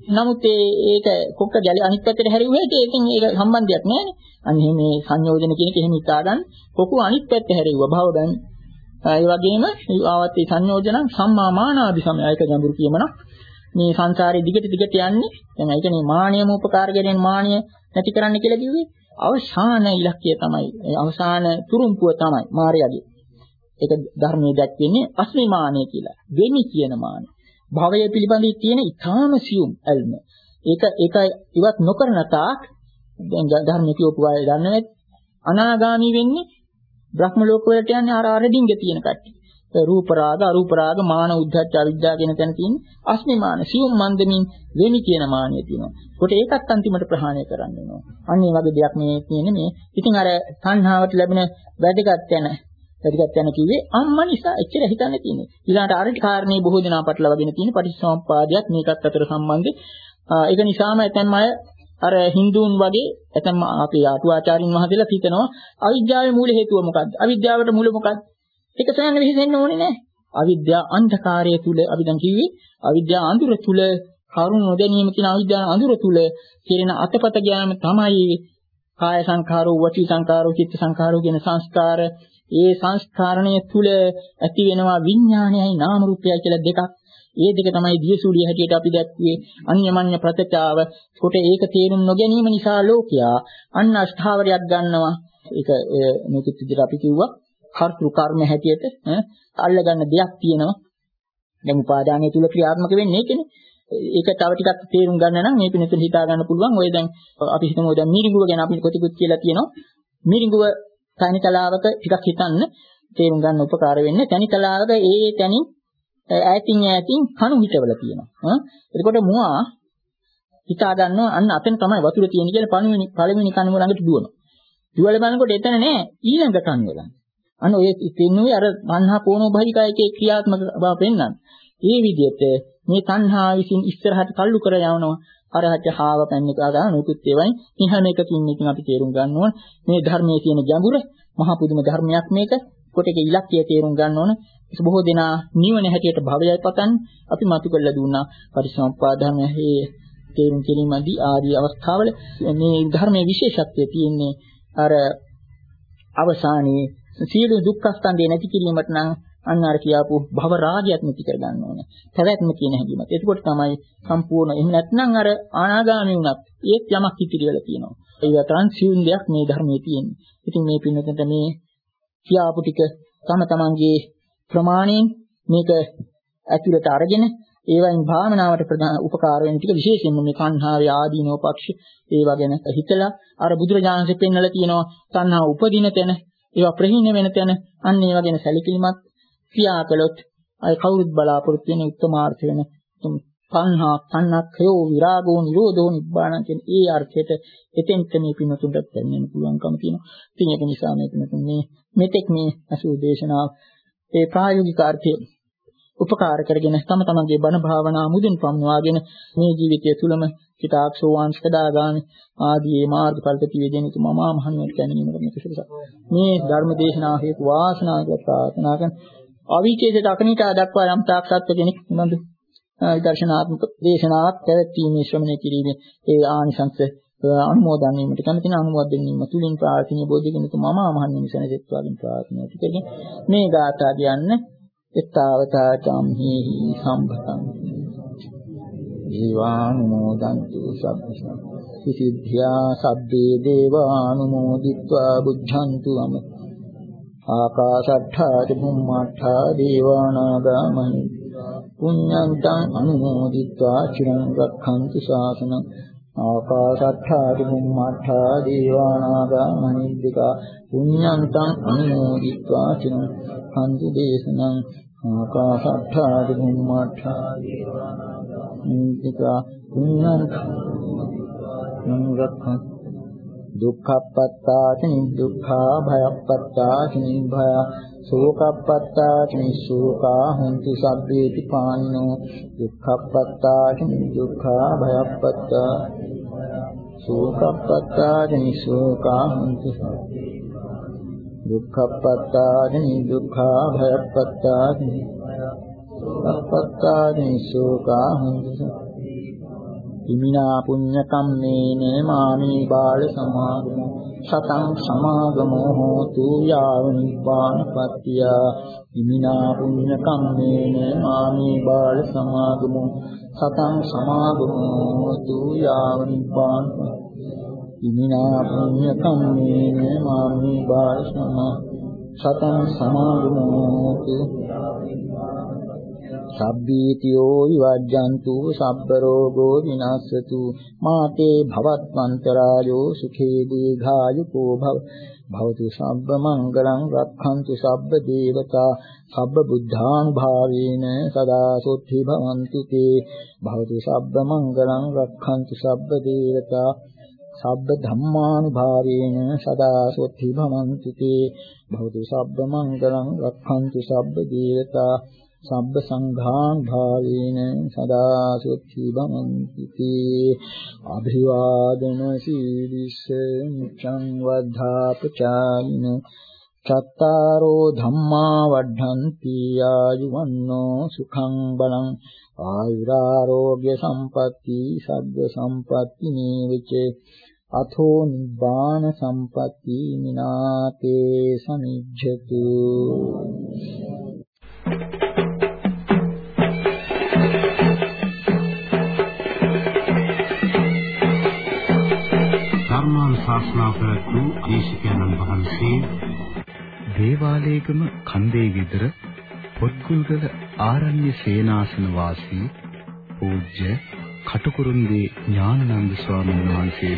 නමුත් ඒක කොක්ක ගැලේ අනිත් පැත්තට හැරෙුවාට ඒකෙන් ඒක සම්බන්ධයක් නැහැ. අන්නේ මේ සංයෝජන කියන එක එහෙම හිතා ගන්න. කොකු අනිත් පැත්ත හැරෙුවා භව දැන්. ඒ වගේම ආවත් ඒ සංයෝජන සම්මා මානාදි සමයයක ගැඹුරු කියමනක්. මේ සංසාරේ දිගට දිගට යන්නේ. දැන් ඒ කියන්නේ මානියම උපකාර කරගෙන මානිය නැති කරන්න කියලා කිව්වේ. අවසාන ඉලක්කය තමයි. අවසාන තුරුම්පුව තමයි මාර්යාගේ. ඒක ධර්මයේ දැක්වෙන්නේ අස්මිමානය කියලා. වෙමි කියන මානය. භවය පිළිබඳව තියෙන ඊටාම සියුම් ඇල්ම. ඒක ඒක ඉවත් නොකරන තාක් දැන් ධර්මයේ කියපු අය දන්නවද? අනාගාමි වෙන්නේ බ්‍රහ්ම ලෝක වලට යන්නේ අර අරඩින්ග තියෙන කට්ටිය. ඒ රූප රාග අරූප රාග මාන උද්ධච්ච අවිද්‍යාව කියන තැන තියෙන අස්මිමාන සියුම් මන්දමින් වෙමි කියන මානිය තියෙනවා. ඒකට ඒකත් අන්තිමට ප්‍රහාණය කරන්න වෙනවා. අන්න ඒ වගේ දෙයක් මේ තියෙන්නේ මේ. ඉතින් අර සංහාවට ලැබෙන වැදගත් යන වැදගත් යන කිව්වේ අම්මා නිසා එච්චර හිතන්න තියෙන්නේ. ඊළඟට අර කාරණේ බොහෝ දෙනා පටලවාගෙන තියෙන පටිච්චසමුප්පාදයක් මේකත් අතර සම්බන්ධයි. ඒක නිසාම ඇතැම් අය අර හින්දුන් වගේ ඇතැම් අපේ ආතුආචාරින් වහන්සේලා හිතනවා අවිද්‍යාවේ මූල හේතුව මොකක්ද? අවිද්‍යාවට මූල මොකක්ද? ඒක සොයන්න විහිදෙන්න ඕනේ නැහැ. අවිද්‍යා අන්ධකාරය තුල අපි දැන් කිව්වේ අවිද්‍යා අඳුර තුල කරුණ නොදැනීම කියන අවිද්‍යා අඳුර තුල කෙරෙන අතපත ඥානම තමයි කාය සංඛාරෝ වචී සංඛාරෝ චිත්ත සංඛාරෝ කියන සංස්කාර. ඒ සංස්කාරණය තුල ඇති වෙනවා විඥානයයි නාම රූපයයි කියලා දෙකක්. ඒ දෙක තමයි දියසූලිය හැටියට අපි දැක්ුවේ අන්‍යමඤ්ඤ ප්‍රත්‍යාව. කොට ඒක තේරුම් නොගැනීම නිසා ලෝකයා අන්න අෂ්ඨාවරයක් ගන්නවා. ඒක මේක විදිහට අපි කිව්වා කර්තෘ කර්ම හැටියට අල්ලගන්න දෙයක් තියෙනවා. දැන් උපාදානය තුල ක්‍රියාත්මක වෙන්නේ ඒකනේ. ඒක තව ටිකක් තේරුම් ගන්න නම් මේක නිතර හිතා ගන්න පුළුවන්. ඔය දැන් අපි හිතමු දැන් මිරිඟුව ගැන අපි කොටිකුත් කියලා තියෙනවා. මිරිඟුව තනිකලාවක ටිකක් හිතන්න තේරුම් ගන්න උපකාර වෙන්නේ. තනිකලාවක ඒ තැනින් ඈතින් ඈතින් කණු හිටවල තියෙනවා. එතකොට මුවා හිතා ගන්නවා අන්න අතන තමයි වතුර තියෙන්නේ කියලා පළවෙනි පළවෙනි කණුව ළඟට දුවනවා. දුවල බලනකොට එතන නෑ ඊළඟ කණුව ළඟ. අන්න ඔය තින්නේ අර තණ්හා පෝනෝ භාවිකයේ ක්‍රියාත්මක බව පෙන්වන්න. මේ විදිහට මේ තණ්හා විසින් ඉස්සරහට තල්ලු කර යවනවා. අර හචහාව පැන්නේ කාගා නොකුත් ඒවයි. ඉහම එකකින් ඉතින් අපි තේරුම් ගන්න ඕන මේ ධර්මයේ තියෙන ගැඹුර මහ පුදුම ධර්මයක් මේක. කොට ඒක ඉලක්කය තේරුම් ගන්න ඕන. ඒක බොහෝ දෙනා නිවන හැටියට භවයයි පතන්නේ. අපි මතු කරලා දුන්නා පරිසම්පාද ධර්මයේ තේරුම් ගැනීමදී ආදී අවස්ථාවල මේ ධර්මයේ විශේෂත්වය තියෙන්නේ අර අවසානයේ සියලු දුක්ඛ ස්කන්ධය නැති කිරීමට නම් අන්න අර කියාපු භව රාගයක් නැති කර ගන්න ඕනේ. පැවැත්ම කියන හැඟීමත්. එතකොට තමයි සම්පූර්ණ. එහෙම නැත්නම් අර අනාගාමී වුණත් ඒත් යමක් ඉතිරි වෙලා තියෙනවා. ඒ වතරන් සියුම් දෙයක් මේ ධර්මයේ තියෙන්නේ. ඉතින් මේ පින්නතට මේ කියාපු ටික තම තමන්ගේ ප්‍රමාණයෙන් මේක ඇතුළට අරගෙන ඒවයින් භාවනාවට ප්‍රධාන උපකාර වෙන ටික විශේෂයෙන්ම මේ කණ්හාවේ ආදීනෝ පක්ෂ ඒවා ගැන හිතලා අර බුදුරජාණන්සේ පෙන්වලා තියෙනවා තණ්හා උපදින තැන ඒවා ප්‍රහීන වෙන තැන අන්න ඒවා ගැන සැලකිලිමත් ක්‍රියා කළොත් අය කවුරුත් බලාපොරොත්තු වෙන උත්තමාර්ථ වෙන තණ්හා තණ්හක්ඛයෝ විරාගෝ නිරෝධෝ නිබ්බාණ කියන ඒ අර්ථයට එතෙන්ට මේ පිනතුන්ට දැනෙන්න පුළුවන්කම තියෙනවා. ඉතින් ඒක නිසා මේ පිනතුන් මේ මෙතෙක් මේ අසු දේශනාව ඒ ප්‍රායෝගික අර්ථය උපකාර කරගෙන තම තමන්ගේ බණ භාවනා මුදින් පමුණවාගෙන මේ ජීවිතය තුළම චිතාක්ෂෝවාංශ කදාගාන ආදී මාර්ගඵල ප්‍රතිවේදෙන තුමා මහා මහණුවන්ට ගැනීමකට මේ කුසලස මේ ධර්ම දේශනාව හේතු වාසනාවකට ප්‍රාර්ථනා කරන අවිචේතක අකනිකා දක්වා යම් තාක්ෂාත් කෙනෙක් නඳු විදර්ශනාත්මක දේශනාවක් පැවැත්වීමේ ශ්‍රමණය කිරීමේ ඒ ආනිසංස අනුමෝදන් වීමට කැමති නම් අනුමෝදන් වීම තුලින් ප්‍රාර්ථනීය බෝධිගින තුමා මහා මහණුවන් සෙනසෙත්වාගෙන් ප්‍රාර්ථනා කරගෙන මේ ගාථා කියන්නේ එත්තාවතා චම්හි සම්භතං දීවානුමෝදන්තු සබ්බ සිද්ධා සබ්බේ දේවානුමෝදිत्वा බුද්ධන්තු අම ආකාශට්ඨා චුම්මට්ඨා දේවානාගා මහි පුඤ්ඤන්තං අනුමෝදිत्वा චිරං රක්ඛන්තු ශාසනං ආකාශට්ඨා චුම්මට්ඨා දේවානාගා මහිද්దికා පුඤ්ඤන්තං අනුමෝදිत्वा චිරං රක්ඛන්තු දේශනං ආකාශට්ඨා චුම්මට්ඨා දේවානාගා මහිද්దికා පුඤ්ඤන්තං රක්ඛන්තු දුක්ඛප්පත්තාචි දුක්ඛා භයප්පත්තාචි භය සෝකප්පත්තාචි සෝකා හොන්තු සබ්බේති පාන්නෝ දුක්ඛප්පත්තාචි දුක්ඛා භයප්පත්තා සෝකප්පත්තාචි සෝකා හොන්තු දුක්ඛප්පත්තාචි දුක්ඛා භයප්පත්තාචි සෝකප්පත්තාචි සෝකා හොන්තු ඉමිනා පුඤ්ඤ කම්මේන මාමේ බාල සමාගමෝ සතං සමාගමෝ හෝතු යාව නිබ්බානපත්තිය. ඉමිනා පුඤ්ඤ කම්මේන මාමේ බාල සමාගමෝ සතං සමාගමෝ හෝතු යාව නිබ්බානපත්තිය. ඉමිනා පුඤ්ඤ කම්මේන මාමේ බාල සතං සමාගමෝ හෝතු සබ්බීතියෝ විවජ්ජන්තු සබ්බ රෝගෝ විනාශතු මාතේ භවත්වන්තරායෝ සුඛේ දීඝායුකෝ භව භවතු සබ්බ මංගලං රක්ඛන්තු සබ්බ දේවතා සබ්බ බුද්ධානුභාවේන සදා සොත්ති භවන්තු තේ භවතු සබ්බ මංගලං රක්ඛන්තු සබ්බ දේවතා සබ්බ ධම්මානුභාවේන සදා සොත්ති භවන්තු තේ භවතු සබ්බ මංගලං රක්ඛන්තු සබ්බ දේවතා සබ්බ සංඝාං භාවේන සදා සොත්ති භවන්ති තේ. අභිවාදන සීලිස්ස නිච්ඡං වද්ධාපචායින චත්තාරෝ ධම්මා වඩ්ඩන්ති ආයුවන්නෝ සුඛං බලං ආයුරාෝග්‍ය සම්පatti සග්ග සම්පatti නේවච අතෝ නිබ්බාන සම්පatti මිනාතේ සමිජ්ජතු. ශාස්ත්‍රාව පැවැත්වූ දේශිකානන් වහන්සේ දේවාලේගම කන්දේ ගෙදර පොත්ගුල්ගල ආරණ්‍ය සේනාසන වාසී පූජ්‍ය කටුකුරුන්දී ඥානানন্দ ස්වාමීන් වහන්සේ.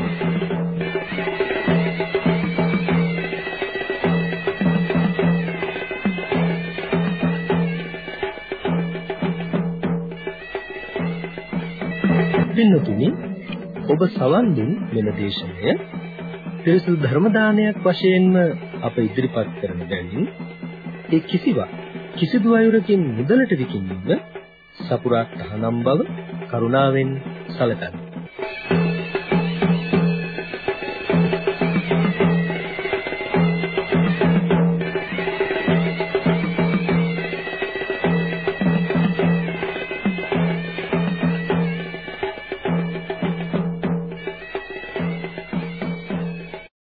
පින්නතුනි, ඔබ සවන් දුන් මෙම දේශනය පිරිසුදු ධර්ම දානයක් වශයෙන්ම අප ඉදිරිපත් කරන බැවින් ඒ කිසිවක් කිසිදු අයුරකින් මුදලට විකිණීම සපුරා තහනම් බව කරුණාවෙන් සැලකන්න.